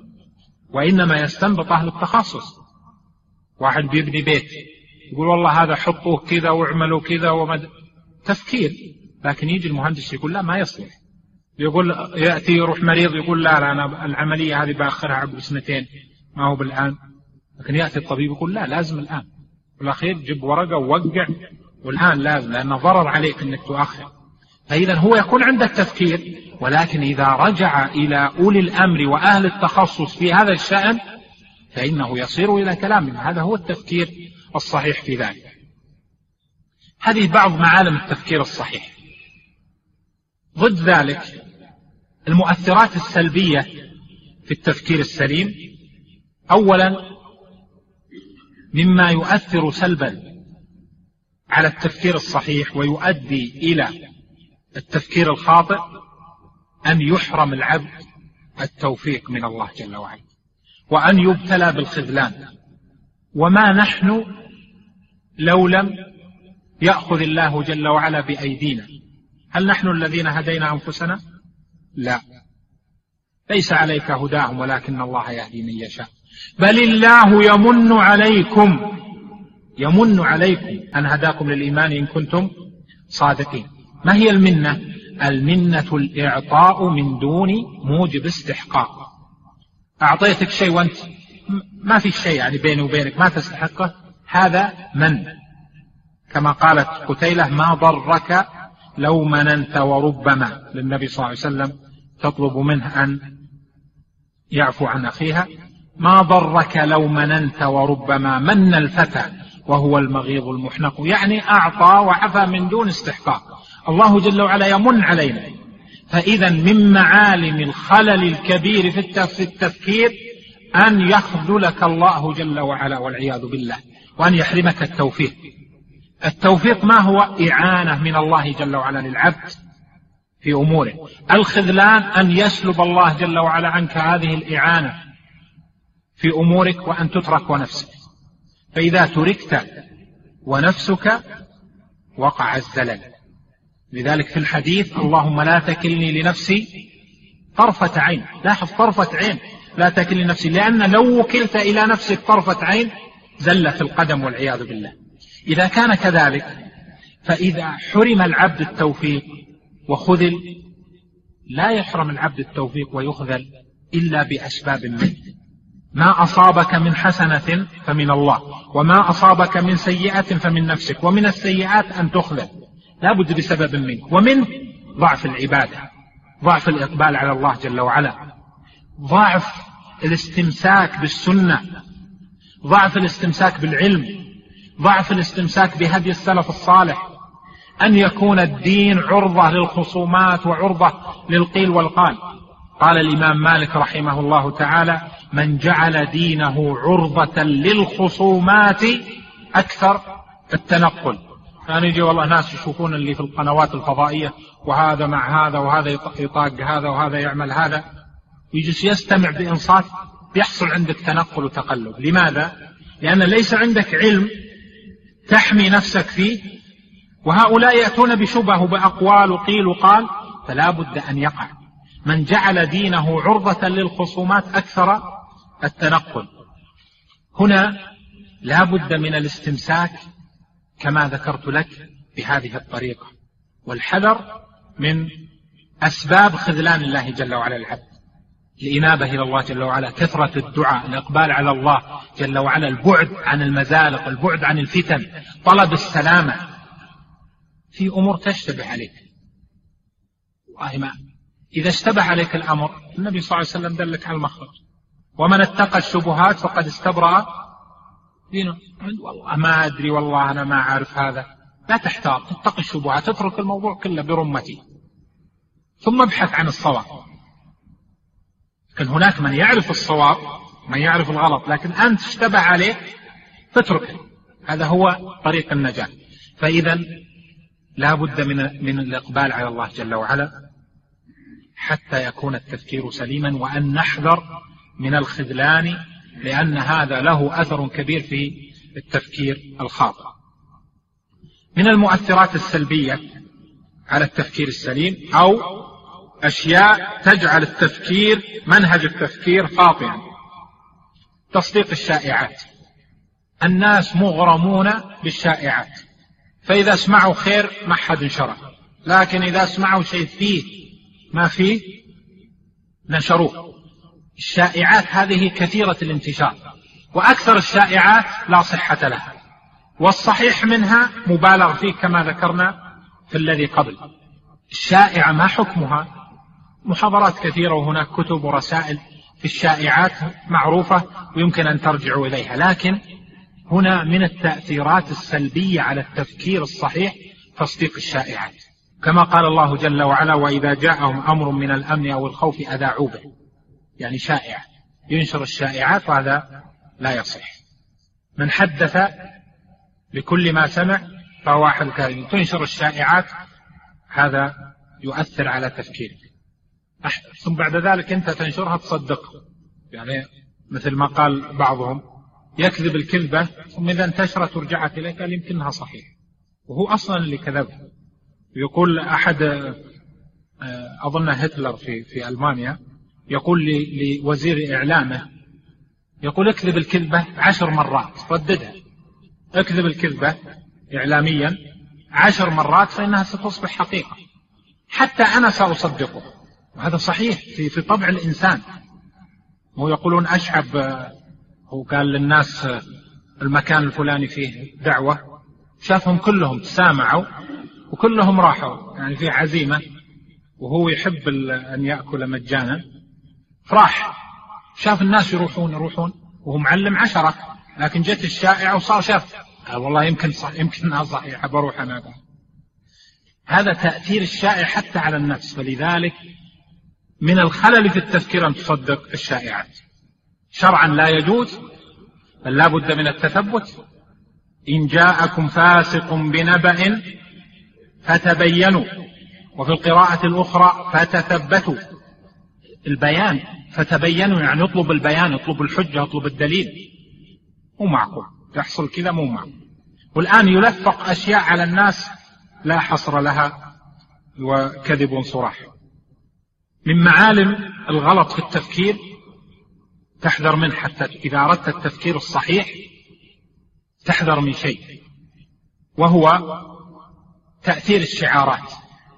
وإنما يستنبط أهل التخصص. واحد بيبني بيت يقول والله هذا حطوه كذا واعملوا كذا تفكير، لكن يجي المهندس يقول لا ما يصلح، يقول يأتي يروح مريض يقول لا أنا العملية هذه بأخرها عقب 2 ما هو بالآن، لكن يأتي الطبيب يقول لا لازم الآن، والأخير جيب ورقة ووقع والآن لازم، لأنه ضرر عليك أنك تؤخر. فإذا هو يكون عندك تفكير، ولكن إذا رجع إلى أولي الأمر وأهل التخصص في هذا الشأن فإنه يصير إلى كلامهم. هذا هو التفكير الصحيح في ذلك. هذه بعض معالم التفكير الصحيح. ضد ذلك المؤثرات السلبية في التفكير السليم أولا مما يؤثر سلبا على التفكير الصحيح ويؤدي إلى التفكير الخاطئ أن يحرم العبد التوفيق من الله جل وعلا، وأن يبتلى بالخذلان. وما نحن لو لم يأخذ الله جل وعلا بأيدينا؟ هل نحن الذين هدينا أنفسنا؟ لا، ليس عليك هداهم ولكن الله يهدي من يشاء. بل الله يمن عليكم أن هداكم للإيمان إن كنتم صادقين. ما هي المنة؟ المنة الإعطاء من دون موجب استحقاق. أعطيتك شيء وأنت ما في شيء يعني بيني وبينك ما تستحقه، هذا من، كما قالت قتيلة: ما ضرك لو مننت وربما، للنبي صلى الله عليه وسلم تطلب منه أن يعفو عن أخيها: ما ضرك لو مننت وربما من الفتى وهو المغيظ المحنق. يعني أعطى وعفى من دون استحقاق. الله جل وعلا يمن علينا. فإذا من معالم الخلل الكبير في التفكير أن يخذلك الله جل وعلا والعياذ بالله، وأن يحرمك التوفيق. التوفيق ما هو؟ إعانة من الله جل وعلا للعبد في أموره. الخذلان أن يسلب الله جل وعلا عنك هذه الإعانة في أمورك وأن تترك ونفسك. فإذا تركت ونفسك وقع الزلل. لذلك في الحديث: اللهم لا تكلني لنفسي طرفة عين. لاحظ، طرفة عين، لا تكلني نفسي، لأن لو وكلت إلى نفسك طرفة عين زلت القدم والعياذ بالله. إذا كان كذلك فإذا حرم العبد التوفيق وخذل، لا يحرم العبد التوفيق ويخذل إلا بأسباب منه. ما أصابك من حسنة فمن الله، وما أصابك من سيئة فمن نفسك، ومن السيئات أن تخذل، لا بد بسبب منك. ومن ضعف العبادة، ضعف الإقبال على الله جل وعلا، ضعف الاستمساك بالسنة، ضعف الاستمساك بالعلم، ضعف الاستمساك بهدي السلف الصالح، أن يكون الدين عرضة للخصومات وعرضة للقيل والقال. قال الإمام مالك رحمه الله تعالى: من جعل دينه عرضة للخصومات أكثر التنقل. يعني يجي والله ناس يشوفون اللي في القنوات الفضائية، وهذا مع هذا، وهذا يطاق هذا، وهذا يعمل هذا، ويجلس يستمع بإنصات، يحصل عندك تنقل وتقلب. لماذا؟ لأن ليس عندك علم تحمي نفسك فيه، وهؤلاء يأتون بشبه بأقوال وقيل وقال، فلا بد أن يقع. من جعل دينه عرضة للخصومات أكثر التنقل. هنا لا بد من الاستمساك كما ذكرت لك بهذه الطريقة، والحذر من أسباب خذلان الله جل وعلا العبد. الإنابة إلى الله جل وعلا، كثرة الدعاء، الإقبال على الله جل وعلا، البعد عن المزالق، البعد عن الفتن، طلب السلامة في أمور تشتبه عليك. إذا اشتبه عليك الأمر، النبي صلى الله عليه وسلم دلك على المخرج: ومن اتقى الشبهات فقد استبرأ دينه. والله ما أدري، والله أنا ما أعرف هذا. لا تحتار، تتقي الشبهات، تترك الموضوع كله برمته، ثم ابحث عن الصواب. لكن هناك من يعرف الصواب، من يعرف الغلط، لكن أنت اشتبه عليه فاتركه. هذا هو طريق النجاة. فإذا لا بد من الإقبال على الله جل وعلا حتى يكون التفكير سليما، وأن نحذر من الخذلان، لأن هذا له أثر كبير في التفكير الخاطئ. من المؤثرات السلبية على التفكير السليم، أو أشياء تجعل التفكير، منهج التفكير خاطئا: تصديق الشائعات. الناس مغرمون بالشائعات، فإذا اسمعوا خير ما حد انشره، لكن إذا اسمعوا شيء فيه ما فيه نشروه. الشائعات هذه كثيرة الانتشار، وأكثر الشائعات لا صحة لها، والصحيح منها مبالغ فيه كما ذكرنا في الذي قبل. الشائعة ما حكمها؟ محاضرات كثيرة، وهناك كتب ورسائل في الشائعات معروفة ويمكن أن ترجعوا إليها. لكن هنا من التأثيرات السلبية على التفكير الصحيح تصديق الشائعات، كما قال الله جل وعلا: وإذا جاءهم أمر من الأمن أو الخوف أذاعوا به. يعني شائعة، ينشر الشائعات، وهذا لا يصح. من حدث بكل ما سمع فهو واحد الكاذبين. تنشر الشائعات هذا يؤثر على تفكيرك، ثم بعد ذلك أنت تنشرها تصدقها. يعني مثل ما قال بعضهم يكذب الكذبة ثم إذا انتشرت ورجعت إليك قال يمكنها صحيح وهو أصلا اللي كذب. يقول أحد أظن هتلر في ألمانيا يقول لوزير إعلامه، يقول اكذب الكذبة 10 مرات رددها، اكذب الكذبة إعلاميا 10 مرات فإنها ستصبح حقيقة، حتى أنا سأصدقه. وهذا صحيح في طبع الإنسان. هو يقولون أشعب، هو قال للناس المكان الفلاني فيه دعوة، شافهم كلهم تسامعوا وكلهم راحوا، يعني فيه عزيمة، وهو يحب أن يأكل مجانا، فراح شاف الناس يروحون وهو معلم 10، لكن جت الشائعة وصار شاف قال والله يمكنها صحيحة بروح أنا بقى. هذا تأثير الشائع حتى على النفس. فلذلك من الخلل في التفكير أن تصدق الشائعات. شرعا لا يجوز، بل لا بد من التثبت. إن جاءكم فاسق بنبأ فتبينوا، وفي القراءة الأخرى فتثبتوا. البيان فتبينوا يعني اطلب البيان، اطلب الحجة، اطلب الدليل. مو معقول يحصل كذا، مو معقول. والآن يلفق أشياء على الناس لا حصر لها وكذب صراح. من معالم الغلط في التفكير تحذر منه، حتى إذا أردت التفكير الصحيح تحذر من شيء، وهو تأثير الشعارات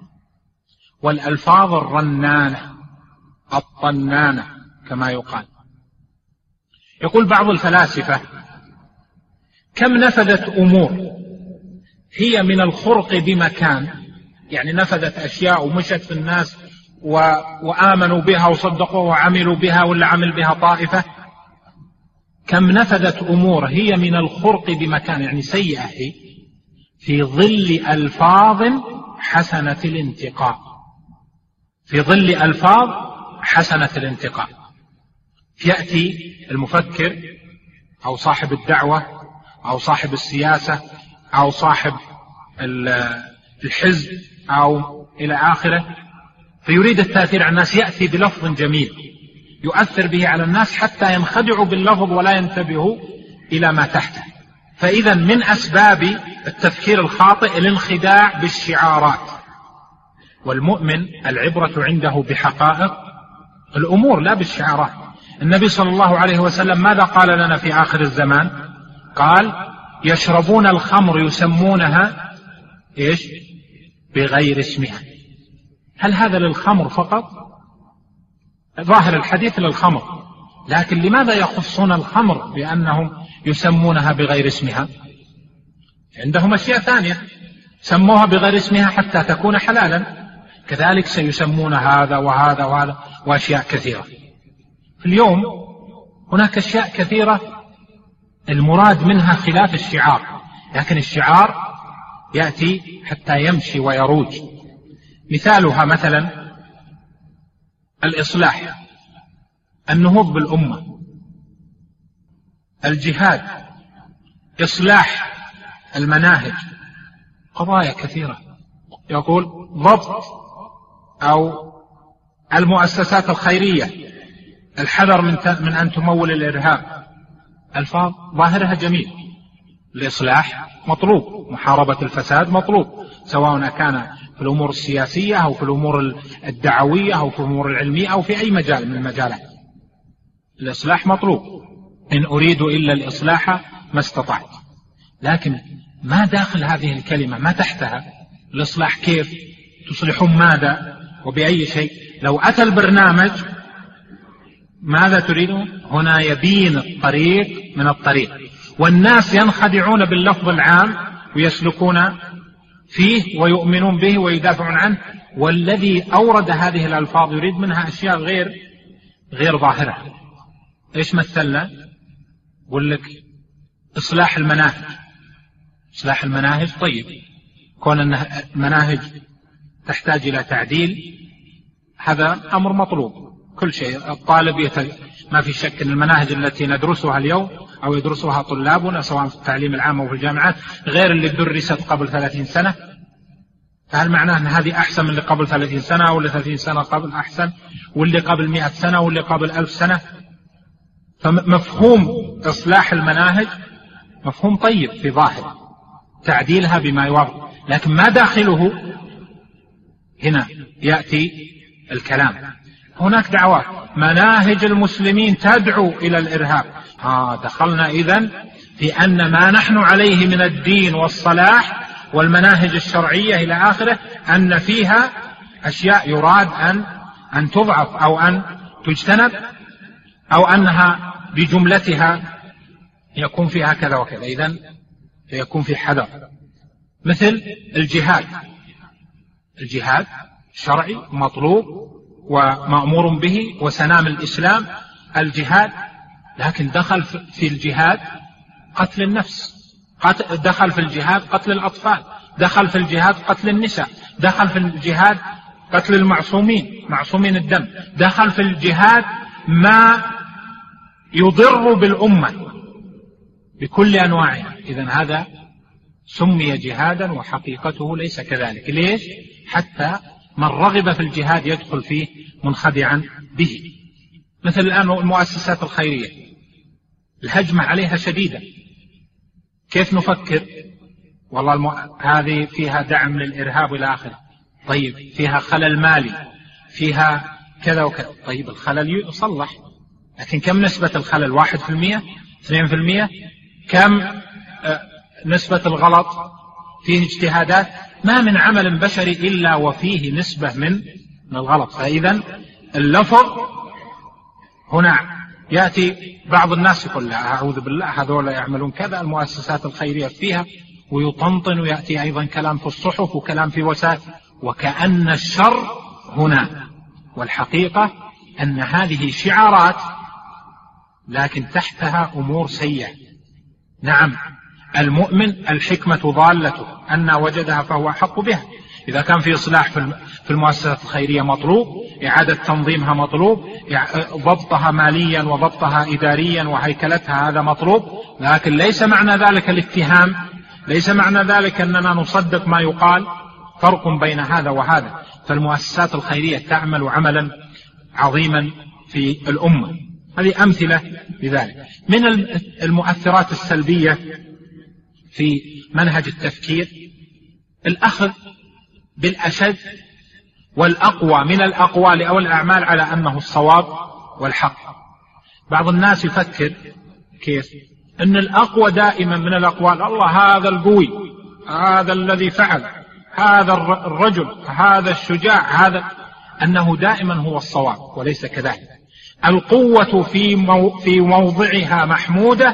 والألفاظ الرنانة الطنانة كما يقال. يقول بعض الفلاسفة كم نفذت أمور هي من الخرق بمكان، يعني نفذت أشياء ومشت في الناس وآمنوا بها وصدقوا وعملوا بها ولا عمل بها طائفة. كم نفذت أمور هي من الخرق بمكان، يعني سيئة هي، في ظل ألفاظ حسنة الانتقاء، في ظل ألفاظ حسنة الانتقاء. يأتي المفكر أو صاحب الدعوة أو صاحب السياسة أو صاحب الحزب أو إلى آخره، فيريد التأثير على الناس، يأتي بلفظ جميل يؤثر به على الناس حتى ينخدعوا باللفظ ولا ينتبهوا إلى ما تحته. فإذا من أسباب التفكير الخاطئ الانخداع بالشعارات. والمؤمن العبرة عنده بحقائق الأمور لا بالشعارات. النبي صلى الله عليه وسلم ماذا قال لنا في آخر الزمان؟ قال يشربون الخمر يسمونها إيش؟ بغير اسمها. هل هذا للخمر فقط؟ ظاهر الحديث للخمر، لكن لماذا يخصون الخمر بأنهم يسمونها بغير اسمها؟ عندهم أشياء ثانية سموها بغير اسمها حتى تكون حلالا، كذلك سيسمون هذا وهذا وهذا وأشياء كثيرة. في اليوم هناك أشياء كثيرة المراد منها خلاف الشعار، لكن الشعار يأتي حتى يمشي ويروج. مثالها مثلا الإصلاح، النهوض بالأمة، الجهاد، إصلاح المناهج، قضايا كثيرة. يقول ضبط أو المؤسسات الخيرية، الحذر من أن تمول الإرهاب. ألفاظ ظاهرها جميل. الإصلاح مطلوب، محاربة الفساد مطلوب، سواء كان في الأمور السياسية أو في الأمور الدعوية أو في الأمور العلمية أو في أي مجال من المجالات. الإصلاح مطلوب، إن أريد إلا الإصلاح ما استطعت. لكن ما داخل هذه الكلمة، ما تحتها؟ الإصلاح كيف؟ تصلحون ماذا وبأي شيء؟ لو أتى البرنامج ماذا تريدون؟ هنا يبين الطريق من الطريق، والناس ينخدعون باللفظ العام ويسلكون فيه ويؤمنون به ويدافعون عنه، والذي أورد هذه الألفاظ يريد منها أشياء غير ظاهرة. إيش مثلنا؟ يقول لك إصلاح المناهج. إصلاح المناهج طيب، كون أن المناهج تحتاج إلى تعديل هذا أمر مطلوب، كل شيء الطالب ما في شك أن المناهج التي ندرسها اليوم أو يدرسها طلابنا سواء في التعليم العام أو في الجامعات غير اللي درست قبل 30 سنة. فهل معناه أن هذه أحسن من اللي قبل 30 سنة واللي 30 سنة قبل أحسن واللي قبل 100 سنة واللي قبل 1000 سنة؟ فمفهوم إصلاح المناهج مفهوم طيب في ظاهر تعديلها بما يوافق، لكن ما داخله هنا يأتي الكلام. هناك دعوات مناهج المسلمين تدعو إلى الإرهاب. دخلنا إذن في أن ما نحن عليه من الدين والصلاح والمناهج الشرعية إلى آخره أن فيها أشياء يراد أن تضعف أو أن تجتنب أو أنها بجملتها يكون فيها كذا وكذا. إذن يكون في حذر. مثل الجهاد شرعي مطلوب ومأمور به وسنام الإسلام الجهاد، لكن دخل في الجهاد قتل النفس، دخل في الجهاد قتل الأطفال، دخل في الجهاد قتل النساء، دخل في الجهاد قتل المعصومين معصومين الدم، دخل في الجهاد ما يضر بالأمة بكل أنواعها. إذن هذا سمي جهادا وحقيقته ليس كذلك. ليش؟ حتى من رغب في الجهاد يدخل فيه منخدعا به. مثل الآن المؤسسات الخيرية الهجمة عليها شديدة. كيف نفكر؟ والله هذه فيها دعم للإرهاب إلى آخره. طيب فيها خلل مالي، فيها كذا وكذا. طيب الخلل يصلح، لكن كم نسبة الخلل؟ 1%؟ 2%؟ كم نسبة الغلط؟ فيه اجتهادات. ما من عمل بشري إلا وفيه نسبة من الغلط. فإذا اللفظ هنا يأتي بعض الناس يقول لا أعوذ بالله هذول يعملون كذا، المؤسسات الخيرية فيها، ويطنطن، ويأتي أيضا كلام في الصحف وكلام في وسائل، وكأن الشر هنا. والحقيقة أن هذه شعارات لكن تحتها أمور سيئة. نعم المؤمن الحكمة ضالته أن وجدها فهو أحق بها. إذا كان في إصلاح في المؤسسات الخيرية مطلوب، إعادة تنظيمها مطلوب، ضبطها ماليا وضبطها إداريا وهيكلتها هذا مطلوب، لكن ليس معنى ذلك الاتهام، ليس معنى ذلك أننا نصدق ما يقال. فرق بين هذا وهذا. فالمؤسسات الخيرية تعمل عملا عظيما في الأمة. هذه أمثلة لذلك. من المؤثرات السلبية في منهج التفكير الأخذ بالأشد والأقوى من الأقوال أو الأعمال على أنه الصواب والحق. بعض الناس يفكر كيف؟ أن الأقوى دائما من الأقوال الله هذا القوي، هذا الذي فعل، هذا الرجل، هذا الشجاع، هذا، أنه دائما هو الصواب، وليس كذلك. القوة في موضعها محمودة،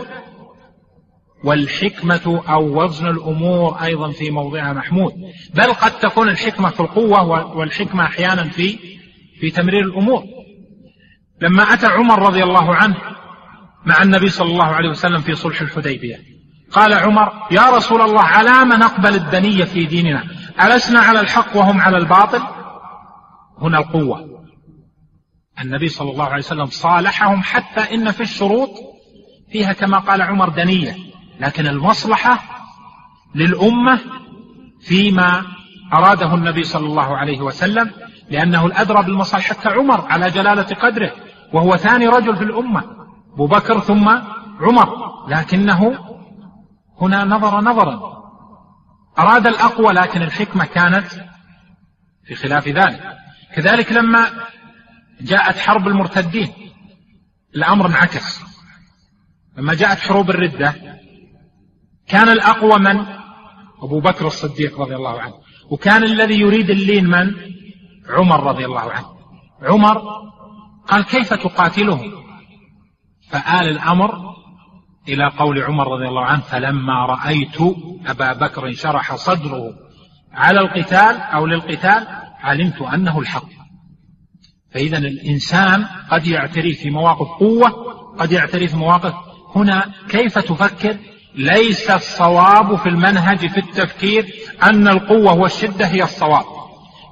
والحكمة أو وزن الأمور أيضا في موضعها محمود. بل قد تكون الحكمة في القوة والحكمة أحيانا في تمرير الأمور. لما أتى عمر رضي الله عنه مع النبي صلى الله عليه وسلم في صلح الحديبية، قال عمر يا رسول الله على ما نقبل الدنية في ديننا؟ ألسنا على الحق وهم على الباطل؟ هنا القوة. النبي صلى الله عليه وسلم صالحهم حتى إن في الشروط فيها كما قال عمر دنية، لكن المصلحة للأمة فيما أراده النبي صلى الله عليه وسلم، لأنه الأدرى بالمصالح. حتى عمر على جلالة قدره وهو ثاني رجل في الأمة، أبو بكر ثم عمر، لكنه هنا نظرا أراد الأقوى، لكن الحكمة كانت في خلاف ذلك. كذلك لما جاءت حرب المرتدين الأمر انعكس. لما جاءت حروب الردة كان الأقوى من؟ أبو بكر الصديق رضي الله عنه، وكان الذي يريد اللين من؟ عمر رضي الله عنه. عمر قال كيف تقاتلهم؟ فآل الأمر إلى قول عمر رضي الله عنه فلما رأيت أبا بكر شرح صدره على القتال أو للقتال علمت أنه الحق. فإذا الإنسان قد يعتري في مواقف قوة، قد يعتري في مواقف. هنا كيف تفكر؟ ليس الصواب في المنهج في التفكير أن القوة والشدة هي الصواب،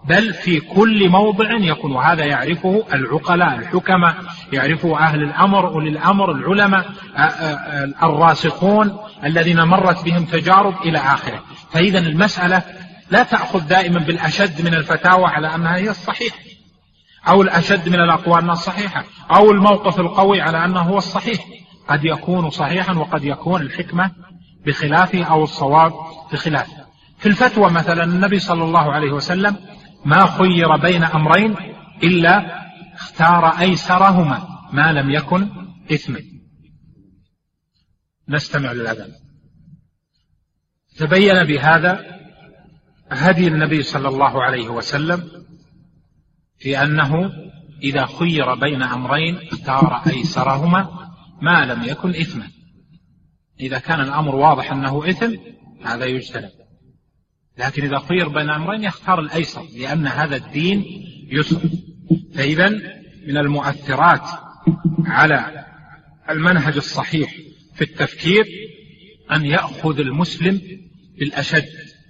بل في كل موضع يكون، وهذا يعرفه العقلاء الحكماء، يعرفه أهل الأمر أولي الأمر العلماء الراسخون الذين مرت بهم تجارب إلى آخره. فإذا المسألة لا تأخذ دائما بالأشد من الفتاوى على أنها هي الصحيح، أو الأشد من الأقوال الصحيحة، أو الموقف القوي على أنه هو الصحيح. قد يكون صحيحا وقد يكون الحكمة بخلافه أو الصواب بخلافه. في الفتوى مثلا النبي صلى الله عليه وسلم ما خير بين أمرين إلا اختار أيسرهما ما لم يكن إثما. نستمع للأذان. تبين بهذا هدي النبي صلى الله عليه وسلم في أنه إذا خير بين أمرين اختار أيسرهما ما لم يكن إثما. إذا كان الأمر واضح أنه إثم هذا يجتنب، لكن إذا خير بين أمرين يختار الأيسر، لأن هذا الدين يسر. فإذا من المؤثرات على المنهج الصحيح في التفكير أن يأخذ المسلم بالأشد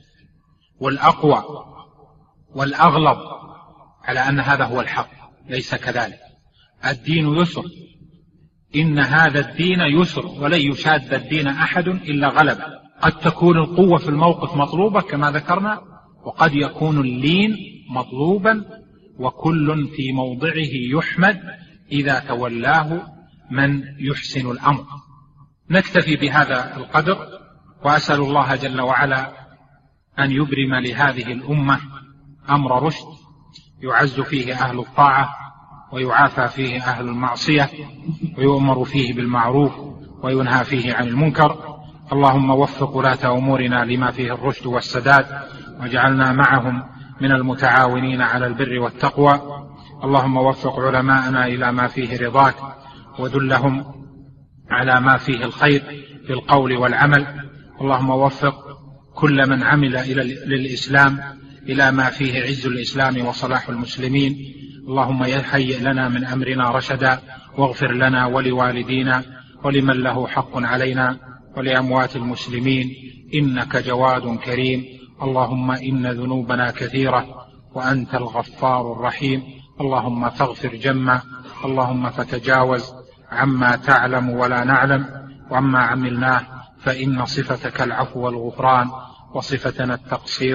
والأقوى والأغلب على أن هذا هو الحق. ليس كذلك، الدين يسر، إن هذا الدين يسر ولن يشاد الدين أحد إلا غلبه. قد تكون القوة في الموقف مطلوبة كما ذكرنا، وقد يكون اللين مطلوبا، وكل في موضعه يحمد إذا تولاه من يحسن الأمر. نكتفي بهذا القدر، وأسأل الله جل وعلا أن يبرم لهذه الأمة أمر رشد يعز فيه أهل الطاعة ويعافى فيه أهل المعصية، ويؤمر فيه بالمعروف وينهى فيه عن المنكر. اللهم وفق ولاة أمورنا لما فيه الرشد والسداد، واجعلنا معهم من المتعاونين على البر والتقوى. اللهم وفق علماءنا إلى ما فيه رضاك، ودلهم على ما فيه الخير في القول والعمل. اللهم وفق كل من عمل للإسلام إلى ما فيه عز الإسلام وصلاح المسلمين. اللهم هيئ لنا من أمرنا رشدا، واغفر لنا ولوالدينا ولمن له حق علينا ولأموات المسلمين، إنك جواد كريم. اللهم إن ذنوبنا كثيرة وأنت الغفار الرحيم. اللهم فاغفر جما، اللهم فتجاوز عما تعلم ولا نعلم، وعما عملناه فإن صفتك العفو والغفران، وصفتنا التقصير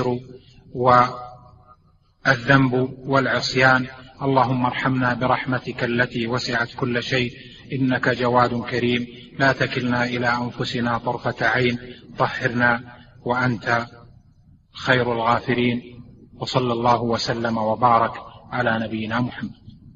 والذنب والعصيان. اللهم ارحمنا برحمتك التي وسعت كل شيء، إنك جواد كريم. لا تكلنا إلى أنفسنا طرفة عين، طهرنا وأنت خير الغافرين. وصلى الله وسلم وبارك على نبينا محمد.